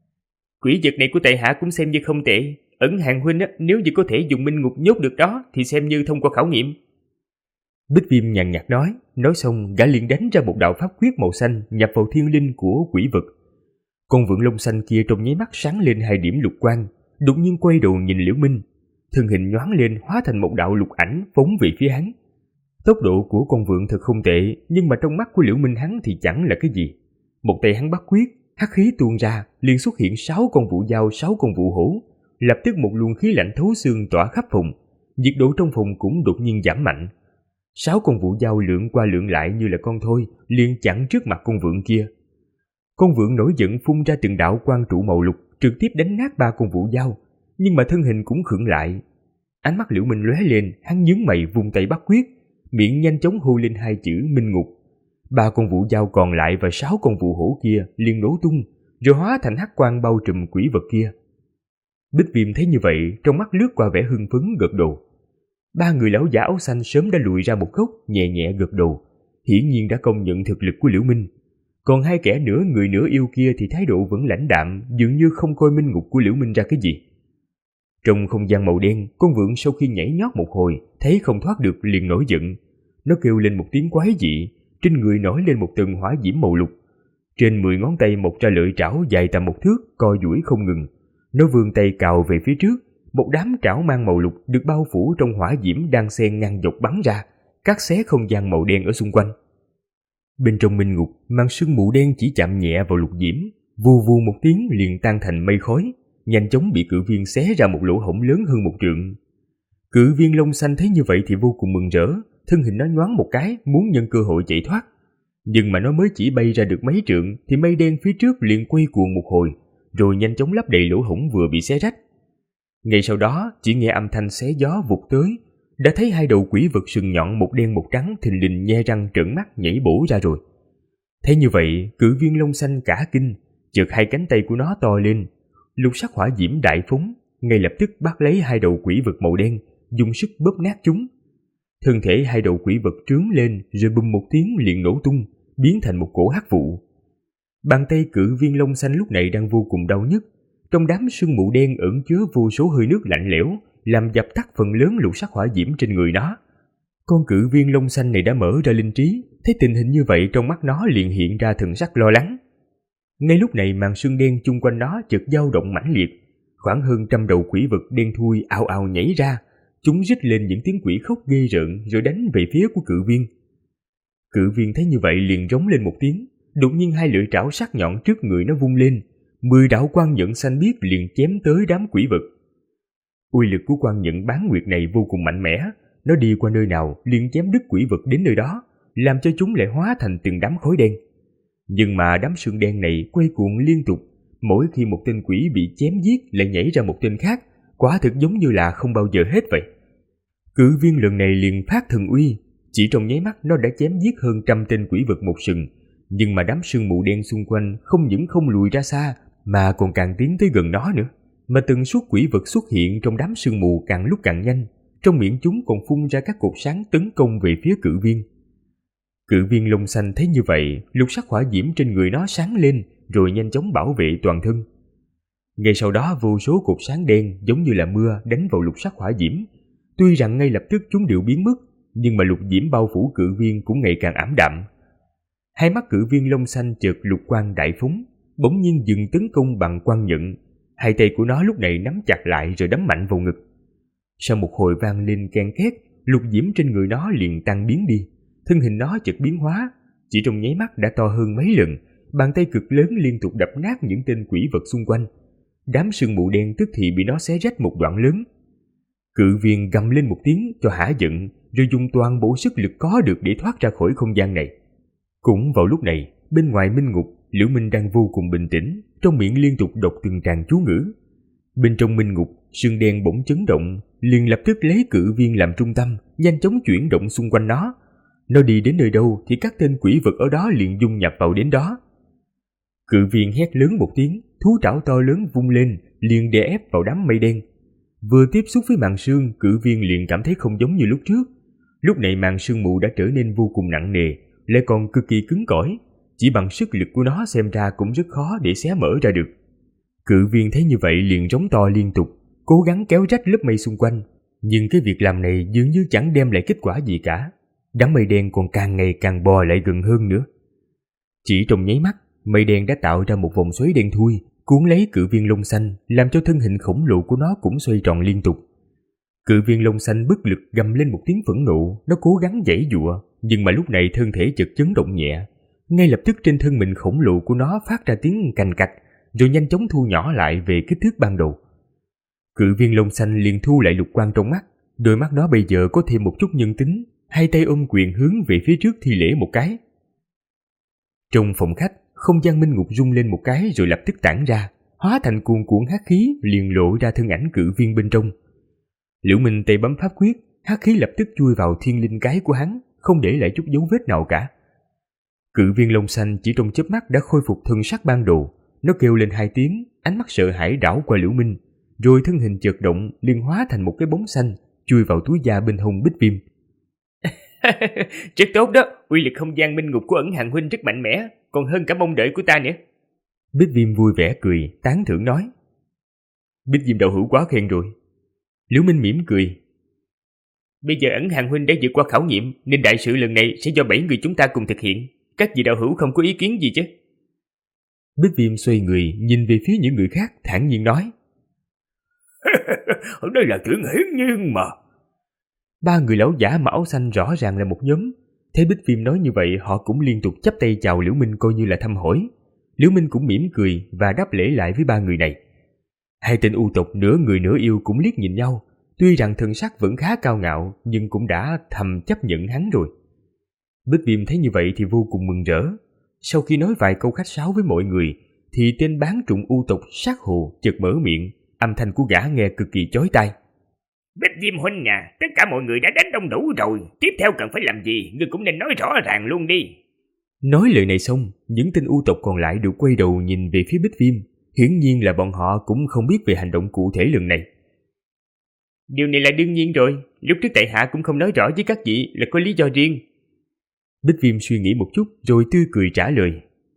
Quỷ vật này của tài hạ cũng xem như không tệ, Ẩn Hàng huynh á, nếu như có thể dùng minh ngục nhốt được đó thì xem như thông qua khảo nghiệm. Bích Viêm nhàn nhạt nói xong gã liền đánh ra một đạo pháp quyết màu xanh nhập vào thiên linh của quỷ vật. Con vượn lông xanh kia trong nháy mắt sáng lên 2 điểm lục quang, đột nhiên quay đầu nhìn Liễu Minh, thân hình nhoáng lên hóa thành một đạo lục ảnh phóng về phía hắn. Tốc độ của con vượn thật không tệ, nhưng mà trong mắt của Liễu Minh hắn thì chẳng là cái gì. Một tay hắn bắt quyết, hắc khí tuôn ra, liền xuất hiện 6 con vũ dao, 6 con vũ hổ, lập tức một luồng khí lạnh thấu xương tỏa khắp phòng, nhiệt độ trong phòng cũng đột nhiên giảm mạnh. 6 con vũ dao lượn qua lượn lại như là con thoi, liền chặn trước mặt con vượn kia. Con vượn nổi giận phun ra từng đạo quang trụ màu lục, trực tiếp đánh nát 3 con vũ dao, nhưng mà thân hình cũng khựng lại. Ánh mắt Liễu Minh lóe lên, hắn nhướng mày vung tay bắt quyết, miệng nhanh chóng hô lên 2 chữ minh ngục. 3 con vũ dao còn lại và 6 con vũ hổ kia liền nổ tung, rồi hóa thành hắc quang bao trùm quỷ vật kia. Bích Viêm thấy như vậy, trong mắt lướt qua vẻ hưng phấn gật đầu. 3 người lão giả áo xanh sớm đã lùi ra một góc, nhẹ nhẹ gật đầu, hiển nhiên đã công nhận thực lực của Liễu Minh. Còn 2 kẻ nửa người nửa yêu kia thì thái độ vẫn lãnh đạm, dường như không coi minh ngục của Liễu Minh ra cái gì. Trong không gian màu đen, con vượn sau khi nhảy nhót một hồi, thấy không thoát được liền nổi giận. Nó kêu lên một tiếng quái dị, trên người nổi lên một tầng hỏa diễm màu lục. Trên 10 ngón tay mọc ra lợi trảo dài tầm 1 thước, co duỗi không ngừng. Nó vươn tay cào về phía trước, một đám trảo mang màu lục được bao phủ trong hỏa diễm đang xen ngang dọc bắn ra, cắt xé không gian màu đen ở xung quanh. Bên trong minh ngục, màn sương mù đen chỉ chạm nhẹ vào lục diễm, vù vù một tiếng liền tan thành mây khói, nhanh chóng bị cự viên xé ra một lỗ hổng lớn hơn 1 trượng. Cự viên lông xanh thấy như vậy thì vô cùng mừng rỡ, thân hình nó nhoáng một cái muốn nhân cơ hội chạy thoát. Nhưng mà nó mới chỉ bay ra được mấy trượng thì mây đen phía trước liền quay cuồng một hồi, rồi nhanh chóng lấp đầy lỗ hổng vừa bị xé rách. Ngay sau đó chỉ nghe âm thanh xé gió vụt tới, đã thấy 2 đầu quỷ vật sừng nhọn một đen một trắng thình lình nhe răng trợn mắt nhảy bổ ra rồi. Thấy như vậy, cự viên lông xanh cả kinh, chợt 2 cánh tay của nó to lên, lục sắc hỏa diễm đại phóng, ngay lập tức bắt lấy 2 đầu quỷ vật màu đen, dùng sức bóp nát chúng. Thân thể 2 đầu quỷ vật trướng lên rồi bùm một tiếng liền nổ tung, biến thành một cổ hắc vụ. Bàn tay cự viên lông xanh lúc này đang vô cùng đau nhức, trong đám sương mù đen ẩn chứa vô số hơi nước lạnh lẽo, làm dập tắt phần lớn lục sắc hỏa diễm trên người nó. Con cự viên lông xanh này đã mở ra linh trí, thấy tình hình như vậy trong mắt nó liền hiện ra thần sắc lo lắng. Ngay lúc này màn sương đen chung quanh nó chợt dao động mãnh liệt, khoảng hơn 100 đầu quỷ vật đen thui ào ào nhảy ra, chúng rít lên những tiếng quỷ khóc ghê rợn rồi đánh về phía của cự viên. Cự viên thấy như vậy liền rống lên một tiếng, đột nhiên 2 lưỡi trảo sắc nhọn trước người nó vung lên, 10 đạo quang nhận xanh biếc liền chém tới đám quỷ vật. Uy lực của quang nhận bán nguyệt này vô cùng mạnh mẽ, nó đi qua nơi nào liền chém đứt quỷ vật đến nơi đó, làm cho chúng lại hóa thành từng đám khói đen. Nhưng mà đám sương đen này quay cuồng liên tục, mỗi khi một tên quỷ bị chém giết lại nhảy ra một tên khác, quả thực giống như là không bao giờ hết vậy. Cự viên lần này liền phát thần uy, chỉ trong nháy mắt nó đã chém giết hơn 100 tên quỷ vật một sừng, nhưng mà đám sương mù đen xung quanh không những không lùi ra xa mà còn càng tiến tới gần nó nữa, mà tần suất quỷ vật xuất hiện trong đám sương mù càng lúc càng nhanh, trong miệng chúng còn phun ra các cột sáng tấn công về phía cự viên. Cự viên lông xanh thấy như vậy, lục sắc hỏa diễm trên người nó sáng lên rồi nhanh chóng bảo vệ toàn thân. Ngay sau đó vô số cột sáng đen giống như là mưa đánh vào lục sắc hỏa diễm. Tuy rằng ngay lập tức chúng đều biến mất, nhưng mà lục diễm bao phủ cự viên cũng ngày càng ảm đạm. 2 mắt cự viên lông xanh chợt lục quang đại phóng, bỗng nhiên dừng tấn công bằng quang nhận. 2 tay của nó lúc này nắm chặt lại rồi đấm mạnh vào ngực. Sau một hồi vang lên ken két, lục diễm trên người nó liền tan biến đi, thân hình nó chợt biến hóa, chỉ trong nháy mắt đã to hơn mấy lần, bàn tay cực lớn liên tục đập nát những tên quỷ vật xung quanh. Đám sương mù đen tức thì bị nó xé rách một đoạn lớn. Cự viên gầm lên một tiếng cho hả giận, rồi dùng toàn bộ sức lực có được để thoát ra khỏi không gian này. Cũng vào lúc này, bên ngoài minh ngục, Liễu Minh đang vô cùng bình tĩnh, trong miệng liên tục đọc từng tràng chú ngữ. Bên trong minh ngục, sương đen bỗng chấn động, liền lập tức lấy cự viên làm trung tâm, nhanh chóng chuyển động xung quanh nó. Nó đi đến nơi đâu thì các tên quỷ vật ở đó liền dung nhập vào đến đó. Cự viên hét lớn một tiếng, thú trảo to lớn vung lên, liền đè ép vào đám mây đen. Vừa tiếp xúc với màn sương, cự viên liền cảm thấy không giống như lúc trước. Lúc này màn sương mù đã trở nên vô cùng nặng nề, lại còn cực kỳ cứng cỏi. Chỉ bằng sức lực của nó xem ra cũng rất khó để xé mở ra được. Cự viên thấy như vậy liền rống to liên tục, cố gắng kéo rách lớp mây xung quanh. Nhưng cái việc làm này dường như chẳng đem lại kết quả gì cả. Đám mây đen còn càng ngày càng bò lại gần hơn nữa. Chỉ trong nháy mắt, mây đen đã tạo ra một vòng xoáy đen thui, cuốn lấy cự viên lông xanh, làm cho thân hình khổng lồ của nó cũng xoay tròn liên tục. Cự viên lông xanh bất lực gầm lên một tiếng phẫn nộ, nó cố gắng giãy giụa, nhưng mà lúc này thân thể chợt chấn động nhẹ. Ngay lập tức trên thân mình khổng lồ của nó phát ra tiếng cành cạch, rồi nhanh chóng thu nhỏ lại về kích thước ban đầu. Cự viên lông xanh liền thu lại lục quang trong mắt, đôi mắt nó bây giờ có thêm một chút nhân tính, hai tay ôm quyền hướng về phía trước thi lễ một cái. Trong phòng khách, không gian minh ngục rung lên một cái rồi lập tức tản ra, hóa thành cuồn cuộn hắc khí, liền lộ ra thân ảnh cự viên bên trong. Liễu Minh tay bấm pháp quyết, hắc khí lập tức chui vào thiên linh cái của hắn, không để lại chút dấu vết nào cả. Cự viên lông xanh chỉ trong chớp mắt đã khôi phục thân sắc ban đầu, nó kêu lên hai tiếng, ánh mắt sợ hãi đảo qua Liễu Minh, rồi thân hình chợt động, liền hóa thành một cái bóng xanh, chui vào túi da bên hông Bích Viêm. Rất tốt đó, uy lực không gian minh ngục của Ẩn Hàn huynh rất mạnh mẽ, còn hơn cả mong đợi của ta nữa. Bích Viêm vui vẻ cười, tán thưởng nói. Bích Viêm đạo hữu quá khen rồi. Liễu Minh mỉm cười. Bây giờ Ẩn Hàn huynh đã vượt qua khảo nghiệm, nên đại sự lần này sẽ do 7 người chúng ta cùng thực hiện. Các vị đạo hữu không có ý kiến gì chứ? Bích Viêm xoay người, nhìn về phía những người khác, thản nhiên nói. Đây là chuyện hiển nhiên mà. Ba người lão giả mặc áo xanh rõ ràng là một nhóm. Thấy Bích Viêm nói như vậy, họ cũng liên tục chắp tay chào Liễu Minh coi như là thăm hỏi. Liễu Minh cũng mỉm cười và đáp lễ lại với ba người này. Hai tên u tộc nửa người nửa yêu cũng liếc nhìn nhau. Tuy rằng thần sắc vẫn khá cao ngạo, nhưng cũng đã thầm chấp nhận hắn rồi. Bích Viêm thấy như vậy thì vô cùng mừng rỡ. Sau khi nói vài câu khách sáo với mọi người, thì tên bán trụng u tộc Sát Hồ chợt mở miệng, âm thanh của gã nghe cực kỳ chói tai. Bích Viêm huynh nhà, tất cả mọi người đã đánh đông đủ rồi, tiếp theo cần phải làm gì, ngươi cũng nên nói rõ ràng luôn đi. Nói lời này xong, những tên u tộc còn lại đều quay đầu nhìn về phía Bích Viêm. Hiển nhiên là bọn họ cũng không biết về hành động cụ thể lần này. Điều này là đương nhiên rồi, lúc trước tại hạ cũng không nói rõ với các vị là có lý do riêng. Bích Viêm suy nghĩ một chút rồi tươi cười trả lời.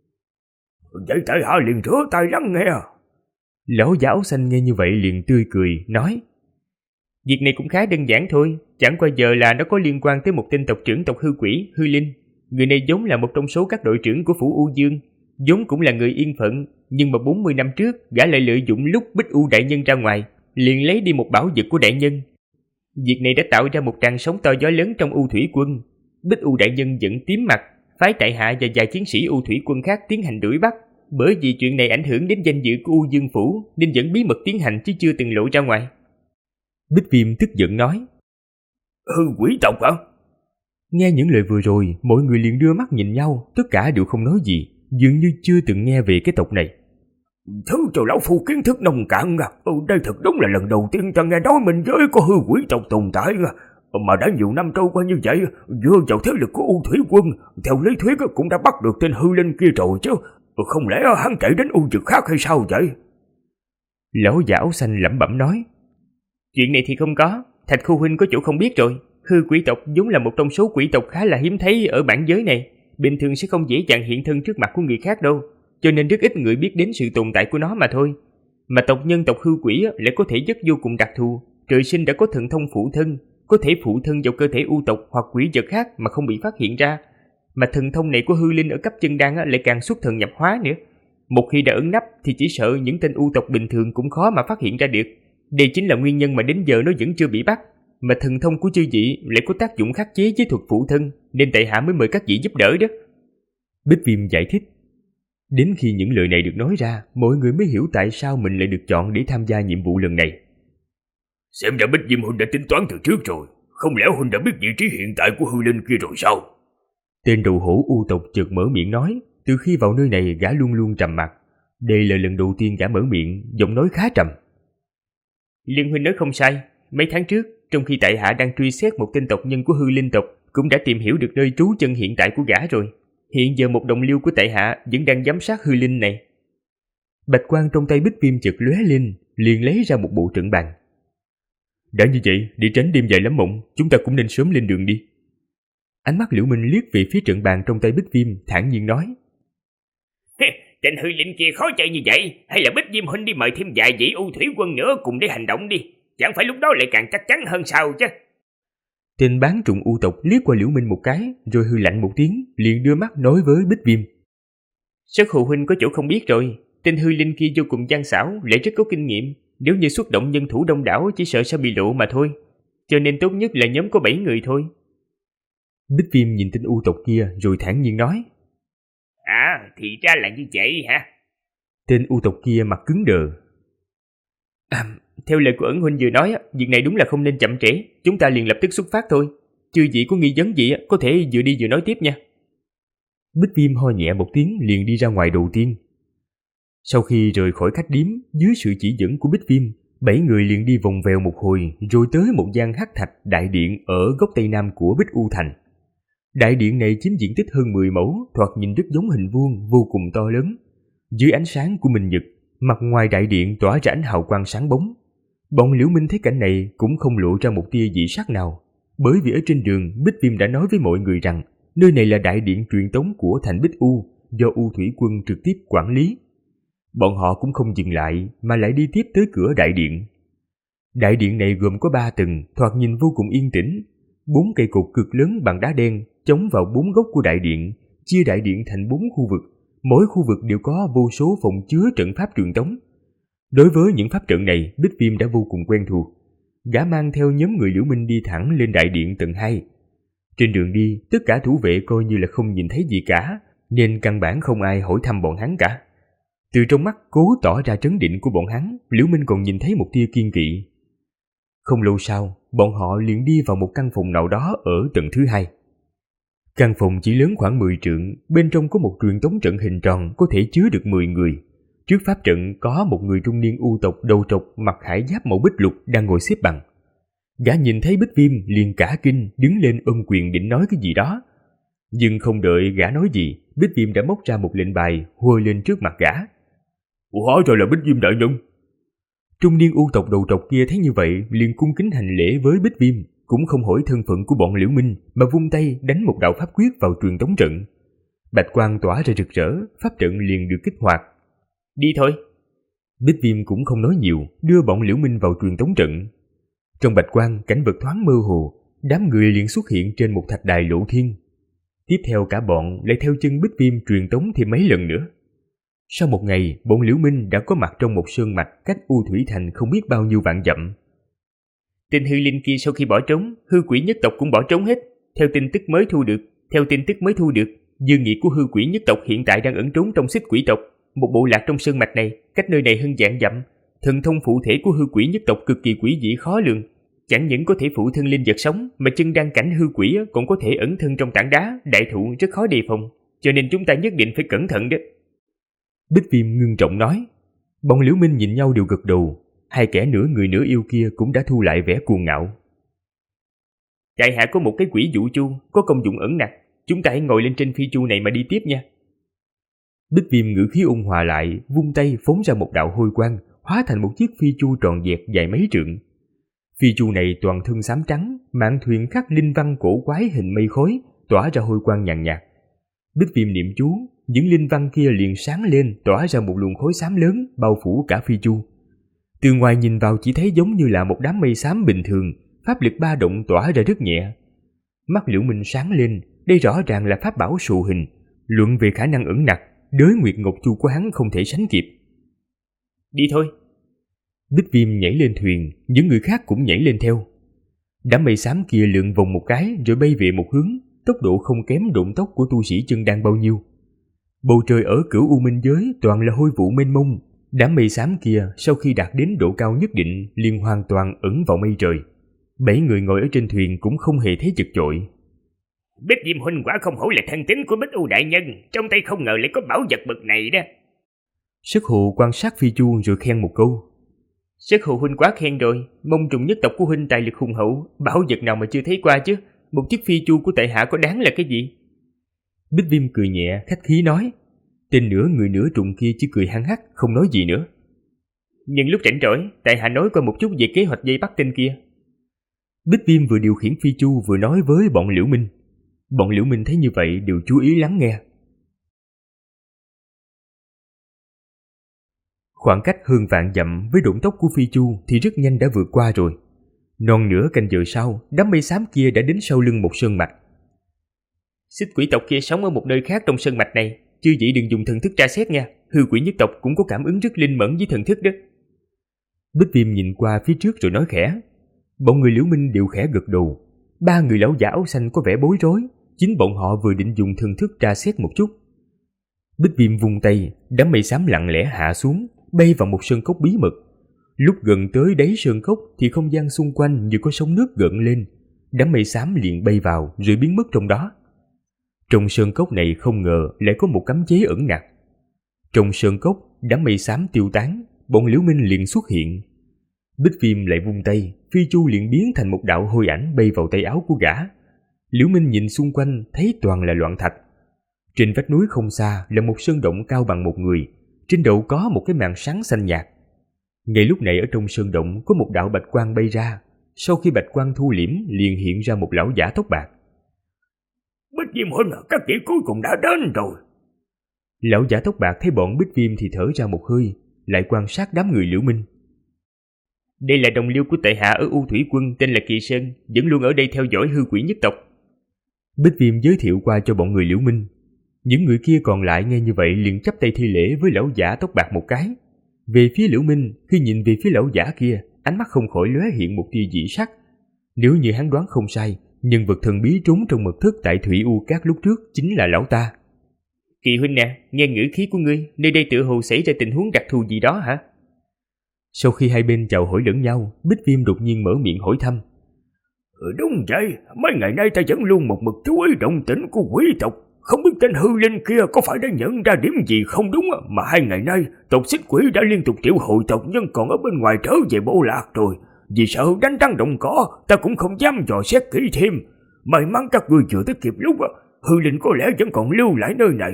Vậy tại hạ liền rửa tay lắng nghe. Lão giả áo xanh nghe như vậy liền tươi cười, nói. Việc này cũng khá đơn giản thôi, chẳng qua giờ là nó có liên quan tới một tên tộc trưởng tộc hư quỷ, hư linh. Người này vốn là một trong số các đội trưởng của phủ U Dương, vốn cũng là người yên phận, nhưng mà 40 năm trước, gã lại lợi dụng lúc Bích U đại nhân ra ngoài, liền lấy đi một bảo vật của đại nhân. Việc này đã tạo ra một tràn sóng to gió lớn trong U Thủy quân. Bích U đại nhân giận tím mặt, phái tại hạ và vài chiến sĩ U Thủy quân khác tiến hành đuổi bắt. Bởi vì chuyện này ảnh hưởng đến danh dự của U Dương phủ, nên vẫn bí mật tiến hành chứ chưa từng lộ ra ngoài. Bích Viêm tức giận nói. Hư quỷ tộc hả? Nghe những lời vừa rồi, mọi người liền đưa mắt nhìn nhau, tất cả đều không nói gì, dường như chưa từng nghe về cái tộc này. Thứ cho lão phu kiến thức nông cạn à. Đây thật đúng là lần đầu tiên ta nghe nói mình giới có hư quỷ tộc tồn tại à. Mà đã nhiều năm trôi qua như vậy, dựa vào thế lực của U Thủy quân, theo lý thuyết cũng đã bắt được tên hư linh kia rồi chứ. Không lẽ hắn chạy đến U vực khác hay sao vậy? Lão giả áo xanh lẩm bẩm nói. Chuyện này thì không có, Thạch Khu huynh có chỗ không biết rồi. Hư quỷ tộc vốn là một trong số quỷ tộc khá là hiếm thấy ở bản giới này, bình thường sẽ không dễ dàng hiện thân trước mặt của người khác đâu, cho nên rất ít người biết đến sự tồn tại của nó mà thôi. Mà tộc nhân tộc hư quỷ lại có thể chất vô cùng đặc thù, trời sinh đã có thần thông phụ thân, có thể phụ thân vào cơ thể u tộc hoặc quỷ vật khác mà không bị phát hiện ra. Mà thần thông này của hư linh ở cấp chân đan lại càng xuất thần nhập hóa nữa. Một khi đã ẩn nấp thì chỉ sợ những tên u tộc bình thường cũng khó mà phát hiện ra được. Đây chính là nguyên nhân mà đến giờ nó vẫn chưa bị bắt. Mà thần thông của chư vị lại có tác dụng khắc chế với thuật phụ thân, nên tại hạ mới mời các vị giúp đỡ đó. Bích Viêm giải thích. Đến khi những lời này được nói ra, mọi người mới hiểu tại sao mình lại được chọn để tham gia nhiệm vụ lần này. Xem ra Bích Diêm huynh đã tính toán từ trước rồi. Không lẽ huynh đã biết vị trí hiện tại của hư linh kia rồi sao? Tên đầu hổ U tộc chợt mở miệng nói. Từ khi vào nơi này gã luôn luôn trầm mặc. Đây là lần đầu tiên gã mở miệng, giọng nói khá trầm. Liên huynh nói không sai. Mấy tháng trước, trong khi tại hạ đang truy xét một tên tộc nhân của hư linh tộc, cũng đã tìm hiểu được nơi trú chân hiện tại của gã rồi. Hiện giờ một đồng liêu của tại hạ vẫn đang giám sát hư linh này. Bạch quang trong tay Bích Viêm chợt lóe lên, liền lấy ra một bộ trận bàn. Đã như vậy, để tránh đêm dài lắm mộng, chúng ta cũng nên sớm lên đường đi. Ánh mắt Liễu Minh liếc về phía trận bàn trong tay Bích Viêm, thản nhiên nói. Tên hư linh kia khó chơi như vậy, hay là Bích Diêm huynh đi mời thêm vài vị U thủy quân nữa cùng để hành động đi, chẳng phải lúc đó lại càng chắc chắn hơn sao chứ? Tên bán trùng U tộc liếc qua Liễu Minh một cái, rồi hư lạnh một tiếng, liền đưa mắt nói với Bích Viêm. Sức hù huynh có chỗ không biết rồi, tên hư linh kia vô cùng gian xảo, lại rất có kinh nghiệm, nếu như xuất động nhân thủ đông đảo chỉ sợ sẽ bị lộ mà thôi, cho nên tốt nhất là nhóm có 7 người thôi. Bích Viêm nhìn tên U tộc kia rồi thản nhiên nói. Thì ra là như vậy hả? Tên U tộc kia mặt cứng đờ. Theo lời của ẩn huynh vừa nói, việc này đúng là không nên chậm trễ, chúng ta liền lập tức xuất phát thôi. Chư vị có nghi vấn gì có thể vừa đi vừa nói tiếp nha. Bích Viêm ho nhẹ một tiếng liền đi ra ngoài đầu tiên. Sau khi rời khỏi khách điếm, dưới sự chỉ dẫn của Bích Viêm, 7 người liền đi vòng vèo một hồi rồi tới một gian hắc thạch đại điện ở góc tây nam của Bích U Thành. Đại điện này chiếm diện tích hơn 10 mẫu, thoạt nhìn rất giống hình vuông vô cùng to lớn. Dưới ánh sáng của minh nhật, mặt ngoài đại điện tỏa ra ánh hào quang sáng bóng. Bọn Liễu Minh thấy cảnh này cũng không lộ ra một tia dị sắc nào, bởi vì ở trên đường Bích Viêm đã nói với mọi người rằng nơi này là đại điện truyền tống của thành Bích U do U thủy quân trực tiếp quản lý. Bọn họ cũng không dừng lại mà lại đi tiếp tới cửa đại điện. Đại điện này gồm có 3 tầng, thoạt nhìn vô cùng yên tĩnh. 4 cây cột cực lớn bằng đá đen chống vào 4 góc của đại điện, chia đại điện thành 4 khu vực. Mỗi khu vực đều có vô số phòng chứa trận pháp truyền tống. Đối với những pháp trận này, Bích Viêm đã vô cùng quen thuộc. Gã mang theo nhóm người Liễu Minh đi thẳng lên đại điện tầng 2. Trên đường đi, tất cả thủ vệ coi như là không nhìn thấy gì cả, nên căn bản không ai hỏi thăm bọn hắn cả. Từ trong mắt cố tỏ ra trấn định của bọn hắn, Liễu Minh còn nhìn thấy một tia kiên kỵ. Không lâu sau, bọn họ liền đi vào một căn phòng nào đó ở tầng thứ 2. Căn phòng chỉ lớn khoảng 10 trượng, bên trong có một truyền tống trận hình tròn có thể chứa được 10 người. Trước pháp trận có một người trung niên U tộc đầu trọc mặc khải giáp màu bích lục đang ngồi xếp bằng. Gã nhìn thấy Bích Viêm liền cả kinh đứng lên ôm quyền định nói cái gì đó. Nhưng không đợi gã nói gì, Bích Viêm đã móc ra một lệnh bài huôi lên trước mặt gã. Hóa ra là Bích Viêm đại nhân. Trung niên U tộc đầu trọc kia thấy như vậy liền cung kính hành lễ với Bích Viêm, cũng không hỏi thân phận của bọn Liễu Minh mà vung tay đánh một đạo pháp quyết vào truyền tống trận. Bạch quang tỏa ra rực rỡ, pháp trận liền được kích hoạt. Đi thôi. Bích Viêm cũng không nói nhiều, đưa bọn Liễu Minh vào truyền tống trận. Trong bạch quang, cảnh vật thoáng mơ hồ, đám người liền xuất hiện trên một thạch đài lộ thiên. Tiếp theo cả bọn lại theo chân Bích Viêm truyền tống thêm mấy lần nữa. Sau một ngày, bọn Liễu Minh đã có mặt trong một sơn mạch cách U Thủy Thành không biết bao nhiêu vạn dặm. Tên hư linh kia sau khi bỏ trốn, hư quỷ nhất tộc cũng bỏ trốn hết. Theo tin tức mới thu được, dương nghị của hư quỷ nhất tộc hiện tại đang ẩn trốn trong xích quỷ tộc, một bộ lạc trong sơn mạch này, cách nơi này hơn vạn dặm. Thần thông phụ thể của hư quỷ nhất tộc cực kỳ quỷ dị khó lường, chẳng những có thể phụ thân linh vật sống, mà chân đăng cảnh hư quỷ còn có thể ẩn thân trong tảng đá, đại thụ rất khó đề phòng, cho nên chúng ta nhất định phải cẩn thận đó. Bích Viêm ngưng trọng nói. Bọn Liễu Minh nhìn nhau đều gật đầu. Hai kẻ nửa người nửa yêu kia cũng đã thu lại vẻ cuồng ngạo. Tại hạ có một cái quỷ dụ chu, có công dụng ẩn nặc, chúng ta hãy ngồi lên trên phi chu này mà đi tiếp nha. Bích Viêm ngữ khí ôn hòa lại, vung tay phóng ra một đạo hôi quang, hóa thành một chiếc phi chu tròn dẹt dài mấy trượng. Phi chu này toàn thân xám trắng, mạn thuyền khắc linh văn cổ quái hình mây khói, tỏa ra hôi quang nhàn nhạt. Bích Viêm niệm chú, những linh văn kia liền sáng lên, tỏa ra một luồng khói xám lớn bao phủ cả phi chu. Từ ngoài nhìn vào chỉ thấy giống như là một đám mây xám bình thường, pháp lực ba động tỏa ra rất nhẹ. Mắt Liễu Minh sáng lên, đây rõ ràng là pháp bảo sụ hình, luận về khả năng ẩn nặc, đới Nguyệt Ngọc Chu của hắn không thể sánh kịp. Đi thôi. Bích Viêm nhảy lên thuyền, những người khác cũng nhảy lên theo. Đám mây xám kia lượn vòng một cái rồi bay về một hướng, tốc độ không kém độn tốc của tu sĩ chân đan bao nhiêu. Bầu trời ở Cửu U Minh Giới toàn là hôi vụ mênh mông. Đám mây xám kia sau khi đạt đến độ cao nhất định liền hoàn toàn ẩn vào mây trời. 7 người ngồi ở trên thuyền cũng không hề thấy chật chội. Bích Diêm huynh quả không hổ là thân tín của Bích U đại nhân, trong tay không ngờ lại có bảo vật bậc này đó. Sức Hù quan sát Phi Chu rồi khen một câu. Sức Hù huynh quá khen rồi, mông trùng nhất tộc của huynh tài lực hùng hậu, bảo vật nào mà chưa thấy qua chứ, một chiếc Phi Chu của tại hạ có đáng là cái gì? Bích Viêm cười nhẹ khách khí nói. Tên nửa người nửa trùng kia chỉ cười hăng hắc không nói gì nữa. Nhưng lúc rảnh rỗi, tại hạ nói qua một chút về kế hoạch dây bắt tên kia. Bích Viêm vừa điều khiển Phi Chu vừa nói với bọn Liễu Minh. Bọn Liễu Minh thấy như vậy đều chú ý lắng nghe. Khoảng cách hơn vạn dặm với độn tốc của Phi Chu thì rất nhanh đã vượt qua rồi. Non nửa canh giờ sau, đám mây xám kia đã đến sau lưng một sơn mạch. Xích quỷ tộc kia sống ở một nơi khác trong sơn mạch này, chưa vậy đừng dùng thần thức tra xét nha, hư quỷ nhất tộc cũng có cảm ứng rất linh mẫn với thần thức đó. Bích Viêm nhìn qua phía trước rồi nói khẽ. Bọn người Liễu Minh đều khẽ gật đầu. 3 người lão giả áo xanh có vẻ bối rối, chính bọn họ vừa định dùng thần thức tra xét một chút. Bích Viêm vung tay, đám mây xám lặng lẽ hạ xuống, bay vào một sơn cốc bí mật. Lúc gần tới đáy sơn cốc thì không gian xung quanh như có sóng nước gợn lên, đám mây xám liền bay vào rồi biến mất trong đó. Trong sơn cốc này không ngờ lại có một cấm chế ẩn nặc. Trong sơn cốc, đám mây xám tiêu tán, bọn Liễu Minh liền xuất hiện. Bích Viêm lại vung tay, Phi Chu liền biến thành một đạo hôi ảnh bay vào tay áo của gã. Liễu Minh nhìn xung quanh thấy toàn là loạn thạch. Trên vách núi không xa là một sơn động cao bằng một người, trên đầu có một cái màn sáng xanh nhạt. Ngay lúc này ở trong sơn động có một đạo bạch quang bay ra, sau khi bạch quang thu liễm liền hiện ra một lão giả tóc bạc. Bích Diêm huynh, các vị cuối cùng đã đến rồi. Lão giả tóc bạc thấy bọn Bích Viêm thì thở ra một hơi, lại quan sát đám người Liễu Minh. Đây là đồng liêu của tại hạ ở U Thủy Quân tên là Kỳ Sơn, vẫn luôn ở đây theo dõi hư quỷ nhất tộc. Bích Viêm giới thiệu qua cho bọn người Liễu Minh. Những người kia còn lại nghe như vậy liền chắp tay thi lễ với lão giả tóc bạc một cái. Về phía Liễu Minh, khi nhìn về phía lão giả kia, ánh mắt không khỏi lóe hiện một tia dị sắc. Nếu như hắn đoán không sai, nhân vật thần bí trốn trong mật thất tại Thủy U Cát lúc trước chính là lão ta. Kỳ huynh nè, nghe ngữ khí của ngươi, nơi đây tựa hồ xảy ra tình huống đặc thù gì đó hả? Sau khi hai bên chào hỏi lẫn nhau, Bích Viêm đột nhiên mở miệng hỏi thăm. Đúng vậy, mấy ngày nay ta vẫn luôn một mực chú ý động tĩnh của quỷ tộc. Không biết tên hư linh kia có phải đã nhận ra điểm gì không đúng, mà 2 ngày nay tộc xích quỷ đã liên tục triệu hồi tộc nhân còn ở bên ngoài trở về bộ lạc rồi. Vì sợ đánh rắn động cỏ, ta cũng không dám dò xét kỹ thêm. May mắn các ngươi chưa tới kịp lúc, hư linh có lẽ vẫn còn lưu lại nơi này.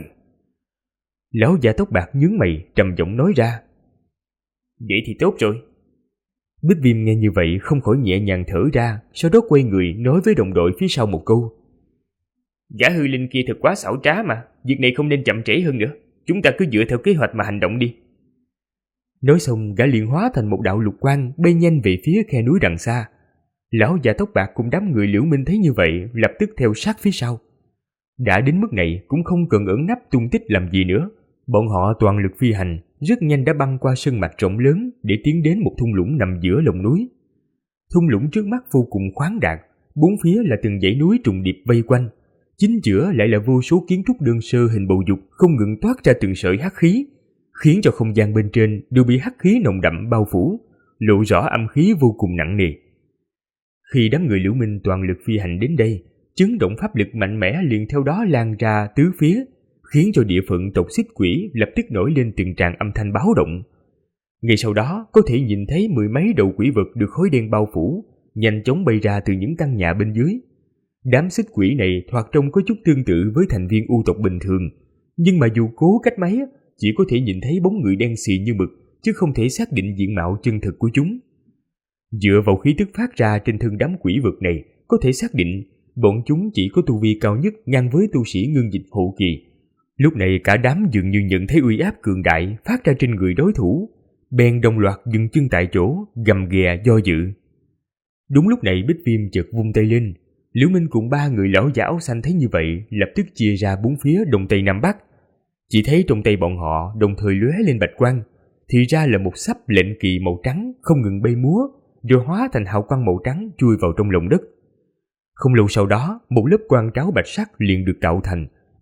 Lão già tóc bạc nhướng mày trầm giọng nói ra. Vậy thì tốt rồi. Bích Viêm nghe như vậy không khỏi nhẹ nhàng thở ra, sau đó quay người nói với đồng đội phía sau một câu. Gã hư linh kia thật quá xảo trá mà, việc này không nên chậm trễ hơn nữa. Chúng ta cứ dựa theo kế hoạch mà hành động đi. Nói xong gã liền hóa thành một đạo lục quang bay nhanh về phía khe núi đằng xa. Lão già tóc bạc cùng đám người Liễu Minh thấy như vậy lập tức theo sát phía sau. Đã đến mức này cũng không cần ẩn nấp tung tích làm gì nữa. Bọn họ toàn lực phi hành, rất nhanh đã băng qua sơn mạch rộng lớn để tiến đến một thung lũng nằm giữa lòng núi. Thung lũng trước mắt vô cùng khoáng đạt, bốn phía là từng dãy núi trùng điệp vây quanh. Chính giữa lại là vô số kiến trúc đơn sơ hình bầu dục không ngừng toát ra từng sợi hắc khí, khiến cho không gian bên trên đều bị hắc khí nồng đậm bao phủ, lộ rõ âm khí vô cùng nặng nề. Khi đám người Liễu Minh toàn lực phi hành đến đây, chấn động pháp lực mạnh mẽ liền theo đó lan ra tứ phía, khiến cho địa phận tộc xích quỷ lập tức nổi lên từng tràng âm thanh báo động. Ngay sau đó có thể nhìn thấy 10 mấy đầu quỷ vật được khói đen bao phủ, nhanh chóng bay ra từ những căn nhà bên dưới. Đám xích quỷ này thoạt trông có chút tương tự với thành viên u tộc bình thường, nhưng mà dù cố cách mấy chỉ có thể nhìn thấy bóng người đen xì như mực, chứ không thể xác định diện mạo chân thực của chúng. Dựa vào khí tức phát ra trên thân đám quỷ vật này, có thể xác định bọn chúng chỉ có tu vi cao nhất ngang với tu sĩ ngưng dịch hậu kỳ. Lúc này cả đám dường như nhận thấy uy áp cường đại phát ra trên người đối thủ, bèn đồng loạt dừng chân tại chỗ, gầm ghè do dự. Đúng lúc này Bích Viêm chợt vung tay lên. Liễu Minh cùng 3 người lão giả áo xanh thấy như vậy, lập tức chia ra 4 phía đông tây nam bắc. Chỉ thấy trong tay bọn họ đồng thời lóe lên bạch quang, thì ra là một sắp lệnh kỳ màu trắng không ngừng bay múa, rồi hóa thành hào quang màu trắng chui vào trong lòng đất. Không lâu sau đó, một lớp quang tráo bạch sắc liền được tạo thành,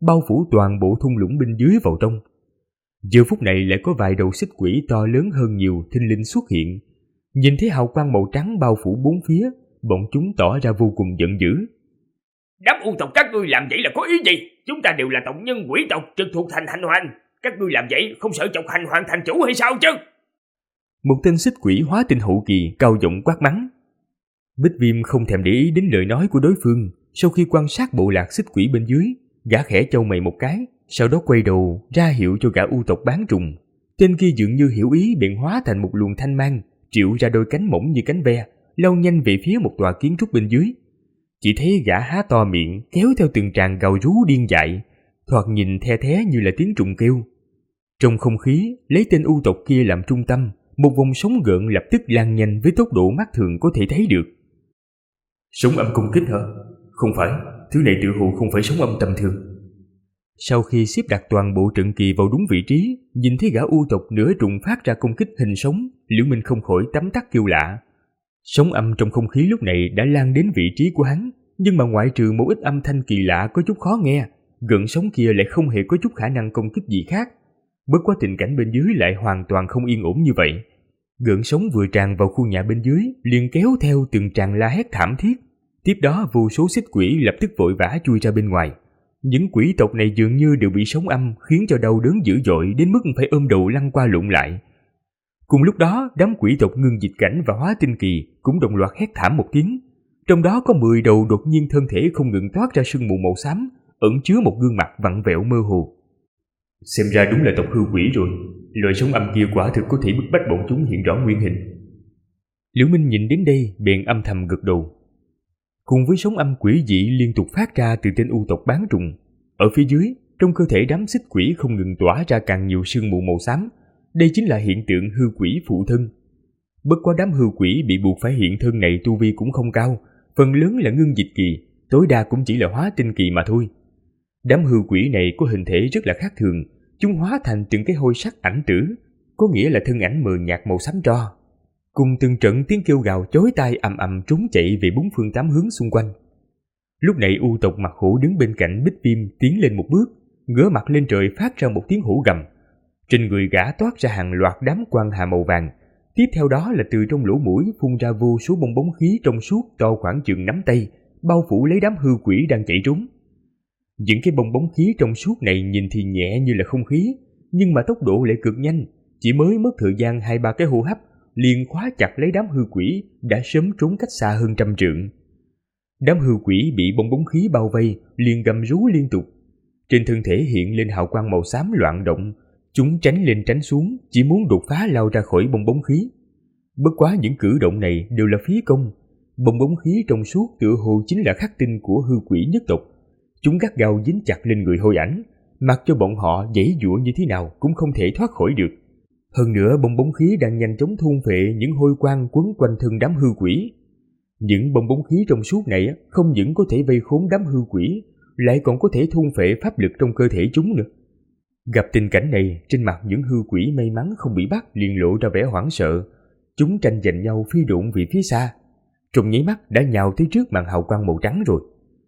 bao phủ toàn bộ thung lũng bên dưới vào trong. Giờ phút này lại có vài đầu xích quỷ to lớn hơn nhiều thình lình xuất hiện. Nhìn thấy hào quang màu trắng bao phủ bốn phía, bọn chúng tỏ ra vô cùng giận dữ. Đám u tộc các ngươi làm vậy là có ý gì? Chúng ta đều là tộc nhân quỷ tộc trực thuộc thành Hành Hoàn. Các ngươi làm vậy không sợ chọc Hành Hoàn thành chủ hay sao chứ? Một tên xích quỷ hóa tinh hậu kỳ cao giọng quát mắng. Bích Viêm không thèm để ý đến lời nói của đối phương. Sau khi quan sát bộ lạc xích quỷ bên dưới, gã khẽ chau mày một cái, sau đó quay đầu ra hiệu cho gã u tộc bán trùng. Tên kia dường như hiểu ý bèn hóa thành một luồng thanh mang, triệu ra đôi cánh mỏng như cánh ve, lao nhanh về phía một tòa kiến trúc bên dưới. Chỉ thấy gã há to miệng kéo theo từng tràng gào rú điên dại, thoạt nhìn the thé như là tiếng trùng kêu. Trong không khí, lấy tên u tộc kia làm trung tâm, một vòng sóng gợn lập tức lan nhanh với tốc độ mắt thường có thể thấy được. Sóng âm công kích hả? Không phải, thứ này tự hồ không phải sóng âm tầm thường. Sau khi xếp đặt toàn bộ trận kỳ vào đúng vị trí, nhìn thấy gã u tộc nửa trùng phát ra công kích hình sóng, Liễu Minh không khỏi tấm tắc kêu lạ. Sóng âm trong không khí lúc này đã lan đến vị trí của hắn, nhưng mà ngoại trừ một ít âm thanh kỳ lạ có chút khó nghe, gợn sóng kia lại không hề có chút khả năng công kích gì khác. Bất quá tình cảnh bên dưới lại hoàn toàn không yên ổn như vậy. Gợn sóng vừa tràn vào khu nhà bên dưới, liền kéo theo từng tràng la hét thảm thiết. Tiếp đó vô số xích quỷ lập tức vội vã chui ra bên ngoài. Những quỷ tộc này dường như đều bị sóng âm khiến cho đau đớn dữ dội đến mức phải ôm đầu lăn qua lộn lại. Cùng lúc đó, đám quỷ tộc ngưng dịch cảnh và hóa tinh kỳ cũng đồng loạt hét thảm một tiếng. Trong đó có 10 đầu đột nhiên thân thể không ngừng toát ra sương mù màu xám, ẩn chứa một gương mặt vặn vẹo mơ hồ. Xem ra đúng là tộc hư quỷ rồi, loại sóng âm kia quả thực có thể bức bách bọn chúng hiện rõ nguyên hình. Liễu Minh nhìn đến đây bèn âm thầm gật đầu. Cùng với sóng âm quỷ dị liên tục phát ra từ tên u tộc bán trùng, ở phía dưới, trong cơ thể đám xích quỷ không ngừng tỏa ra càng nhiều sương mù màu xám. Đây chính là hiện tượng hư quỷ phụ thân. Bất quá đám hư quỷ bị buộc phải hiện thân này tu vi cũng không cao, phần lớn là ngưng dịch kỳ, tối đa cũng chỉ là hóa tinh kỳ mà thôi. Đám hư quỷ này có hình thể rất là khác thường, chúng hóa thành từng cái hôi sắc ảnh tử, có nghĩa là thân ảnh mờ nhạt màu xám tro. Cùng từng trận tiếng kêu gào chói tai ầm ầm trốn chạy về bốn phương tám hướng xung quanh. Lúc này u tộc mặt hổ đứng bên cạnh Bích Viêm tiến lên một bước, ngửa mặt lên trời phát ra một tiếng hổ gầm. Trên người gã toát ra hàng loạt đám quang hà màu vàng, tiếp theo đó là từ trong lỗ mũi phun ra vô số bong bóng khí trong suốt to khoảng chừng nắm tay, bao phủ lấy đám hư quỷ đang chạy trốn. Những cái bong bóng khí trong suốt này nhìn thì nhẹ như là không khí, nhưng mà tốc độ lại cực nhanh, chỉ mới mất thời gian 2-3 cái hô hấp liền khóa chặt lấy đám hư quỷ đã sớm trốn cách xa hơn 100 trượng. Đám hư quỷ bị bong bóng khí bao vây liền gầm rú liên tục, trên thân thể hiện lên hào quang màu xám loạn động, chúng tránh lên tránh xuống, chỉ muốn đột phá lao ra khỏi bong bóng khí. Bất quá những cử động này đều là phí công, bong bóng khí trong suốt tựa hồ chính là khắc tinh của hư quỷ nhất tộc. Chúng gắt gao dính chặt lên người hôi ảnh, mặc cho bọn họ giãy giụa như thế nào cũng không thể thoát khỏi được. Hơn nữa bong bóng khí đang nhanh chóng thôn phệ những hôi quang quấn quanh thân đám hư quỷ. Những bong bóng khí trong suốt này không những có thể vây khốn đám hư quỷ, lại còn có thể thôn phệ pháp lực trong cơ thể chúng nữa. Gặp tình cảnh này, trên mặt những hư quỷ may mắn không bị bắt liền lộ ra vẻ hoảng sợ. Chúng tranh giành nhau phi độn về phía xa, trong nháy mắt đã nhào tới trước màn hào quang màu trắng rồi.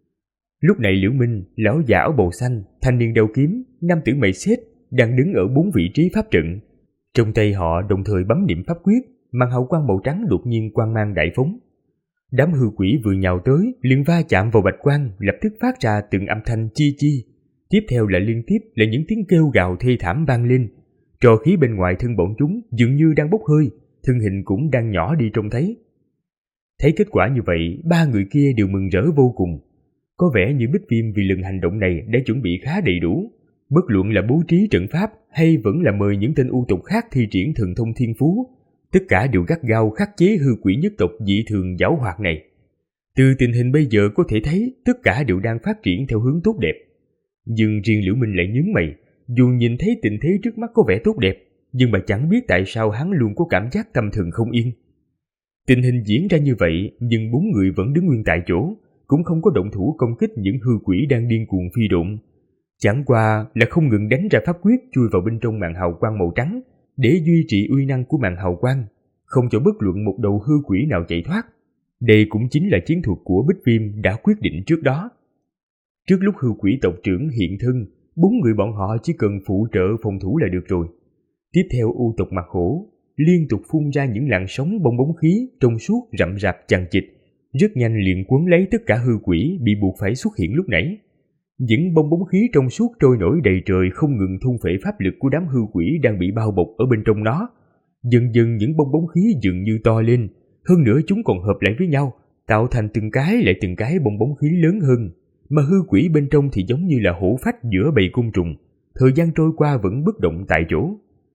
Lúc này Liễu Minh, lão già áo bào xanh, thanh niên đeo kiếm, nam tử mày xết đang đứng ở 4 vị trí pháp trận. Trong tay họ đồng thời bấm niệm pháp quyết, màn hào quang màu trắng đột nhiên quang mang đại phóng. Đám hư quỷ vừa nhào tới, liền va chạm vào bạch quang, lập tức phát ra từng âm thanh chi chi. Tiếp theo là liên tiếp là những tiếng kêu gào thê thảm vang lên. Trò khí bên ngoài thân bọn chúng dường như đang bốc hơi, thân hình cũng đang nhỏ đi trông thấy. Thấy kết quả như vậy, 3 người kia đều mừng rỡ vô cùng. Có vẻ như Bích Viêm vì lần hành động này đã chuẩn bị khá đầy đủ. Bất luận là bố trí trận pháp hay vẫn là mời những tên u tộc khác thi triển thần thông thiên phú, tất cả đều gắt gao khắc chế hư quỷ nhất tộc dị thường giảo hoạt này. Từ tình hình bây giờ có thể thấy tất cả đều đang phát triển theo hướng tốt đẹp. Nhưng riêng Liễu Minh lại nhướng mày, dù nhìn thấy tình thế trước mắt có vẻ tốt đẹp, nhưng mà chẳng biết tại sao hắn luôn có cảm giác tâm thần không yên. Tình hình diễn ra như vậy, nhưng 4 người vẫn đứng nguyên tại chỗ, cũng không có động thủ công kích những hư quỷ đang điên cuồng phi độn. Chẳng qua là không ngừng đánh ra pháp quyết chui vào bên trong màn hào quang màu trắng để duy trì uy năng của màn hào quang, không cho bất luận một đầu hư quỷ nào chạy thoát. Đây cũng chính là chiến thuật của Bích Viêm đã quyết định trước đó. Trước lúc hư quỷ tộc trưởng hiện thân, 4 người bọn họ chỉ cần phụ trợ phòng thủ là được rồi. Tiếp theo u tộc mặt hổ liên tục phun ra những làn sóng bong bóng khí trong suốt rậm rạp chằng chịt, rất nhanh liền quấn lấy tất cả hư quỷ bị buộc phải xuất hiện lúc nãy. Những bong bóng khí trong suốt trôi nổi đầy trời không ngừng thôn phệ pháp lực của đám hư quỷ đang bị bao bọc ở bên trong nó. Dần dần những bong bóng khí dường như to lên, hơn nữa chúng còn hợp lại với nhau, tạo thành từng cái bong bóng khí lớn hơn, mà hư quỷ bên trong thì giống như là hổ phách giữa bầy côn trùng, thời gian trôi qua vẫn bất động tại chỗ.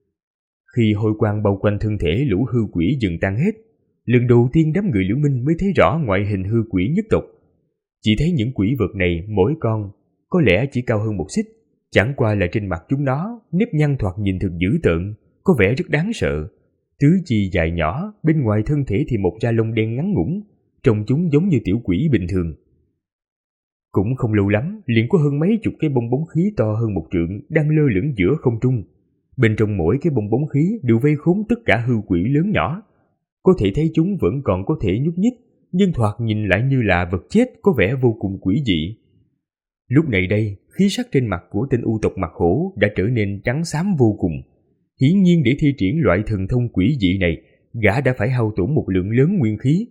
Khi hôi quang bao quanh thân thể lũ hư quỷ dần tan hết, lần đầu tiên đám người Liễu Minh mới thấy rõ ngoại hình hư quỷ nhất tộc. Chỉ thấy những quỷ vật này mỗi con có lẽ chỉ cao hơn 1 xích, chẳng qua là trên mặt chúng nó nếp nhăn thoạt nhìn thực dữ tợn, có vẻ rất đáng sợ. Tứ chi dài nhỏ, bên ngoài thân thể thì một da lông đen ngắn ngủn, trông chúng giống như tiểu quỷ bình thường. Cũng không lâu lắm, liền có hơn mấy chục cái bong bóng khí to hơn 1 trượng đang lơ lửng giữa không trung. Bên trong mỗi cái bong bóng khí đều vây khốn tất cả hư quỷ lớn nhỏ. Có thể thấy chúng vẫn còn có thể nhúc nhích, nhưng thoạt nhìn lại như là vật chết, có vẻ vô cùng quỷ dị. Lúc này đây, khí sắc trên mặt của tên u tộc mặt hổ đã trở nên trắng xám vô cùng. Hiển nhiên để thi triển loại thần thông quỷ dị này, gã đã phải hao tổn một lượng lớn nguyên khí.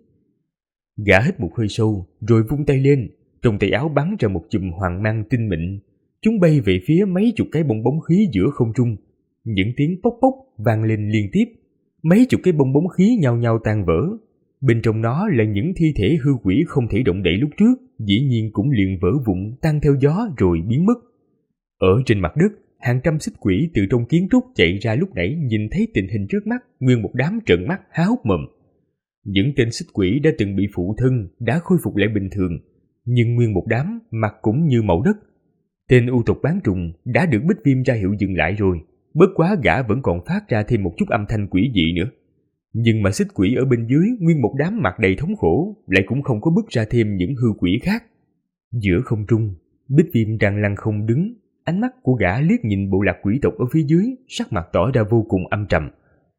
Gã hít một hơi sâu, rồi vung tay lên, trong tay áo bắn ra một chùm hoàng mang tinh mịn. Chúng bay về phía mấy chục cái bong bóng khí giữa không trung. Những tiếng pốc pốc vang lên liên tiếp. Mấy chục cái bong bóng khí nhao nhao tan vỡ. Bên trong nó là những thi thể hư quỷ không thể động đậy lúc trước, dĩ nhiên cũng liền vỡ vụn tan theo gió rồi biến mất. Ở trên mặt đất, hàng trăm xích quỷ từ trong kiến trúc chạy ra lúc nãy nhìn thấy tình hình trước mắt, nguyên một đám trợn mắt há hốc mồm. Những tên xích quỷ đã từng bị phụ thân đã khôi phục lại bình thường, nhưng nguyên một đám mặt cũng như màu đất. Tên u tộc bán trùng đã được Bích Viêm ra hiệu dừng lại rồi, bất quá gã vẫn còn phát ra thêm một chút âm thanh quỷ dị nữa. Nhưng mà xích quỷ ở bên dưới nguyên một đám mặt đầy thống khổ lại cũng không có bứt ra thêm những hư quỷ khác. Giữa không trung, Bích Viêm đang lăng không đứng, ánh mắt của gã liếc nhìn bộ lạc quỷ tộc ở phía dưới, sắc mặt tỏ ra vô cùng âm trầm.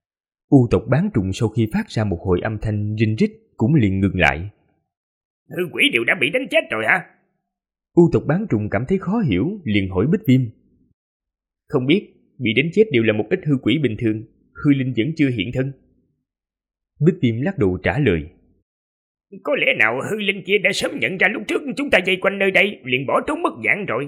U tộc bán trùng sau khi phát ra một hồi âm thanh rinh rít cũng liền ngừng lại. Hư quỷ đều đã bị đánh chết rồi hả? U tộc bán trùng cảm thấy khó hiểu, liền hỏi Bích Viêm. Không biết, bị đánh chết đều là một ít hư quỷ bình thường, hư linh vẫn chưa hiện thân. Bích Viêm lắc đầu trả lời. Có lẽ nào hư linh kia đã sớm nhận ra lúc trước chúng ta vây quanh nơi đây, liền bỏ trốn mất dạng rồi.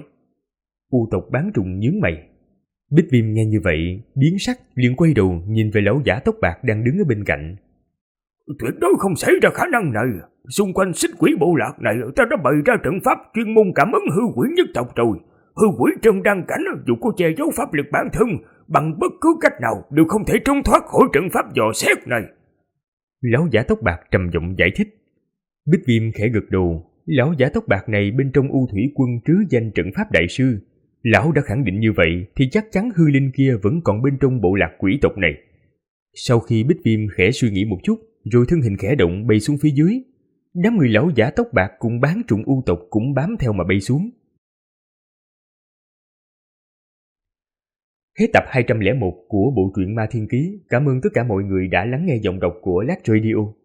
U tộc bán trùng nhướng mày. Bích Viêm nghe như vậy, biến sắc, liền quay đầu nhìn về lão giả tóc bạc đang đứng ở bên cạnh. Tuyệt đối không xảy ra khả năng này. Xung quanh xích quỷ bộ lạc này, ta đã bày ra trận pháp chuyên môn cảm ứng hư quỷ nhất tộc rồi. Hư quỷ trong đăng cảnh dù có che giấu pháp lực bản thân, bằng bất cứ cách nào đều không thể trốn thoát khỏi trận pháp dò xét này. Lão giả tóc bạc trầm giọng giải thích. Bích Viêm khẽ gật đầu. Lão giả tóc bạc này bên trong U Thủy Quân trứ danh trận pháp đại sư. Lão đã khẳng định như vậy thì chắc chắn hư linh kia vẫn còn bên trong bộ lạc quỷ tộc này. Sau khi Bích Viêm khẽ suy nghĩ một chút, rồi thân hình khẽ động bay xuống phía dưới. Đám người lão giả tóc bạc cùng bán trùng U tộc cũng bám theo mà bay xuống. Hết tập 201 của bộ truyện Ma Thiên Ký. Cảm ơn tất cả mọi người đã lắng nghe giọng đọc của Lát Radio.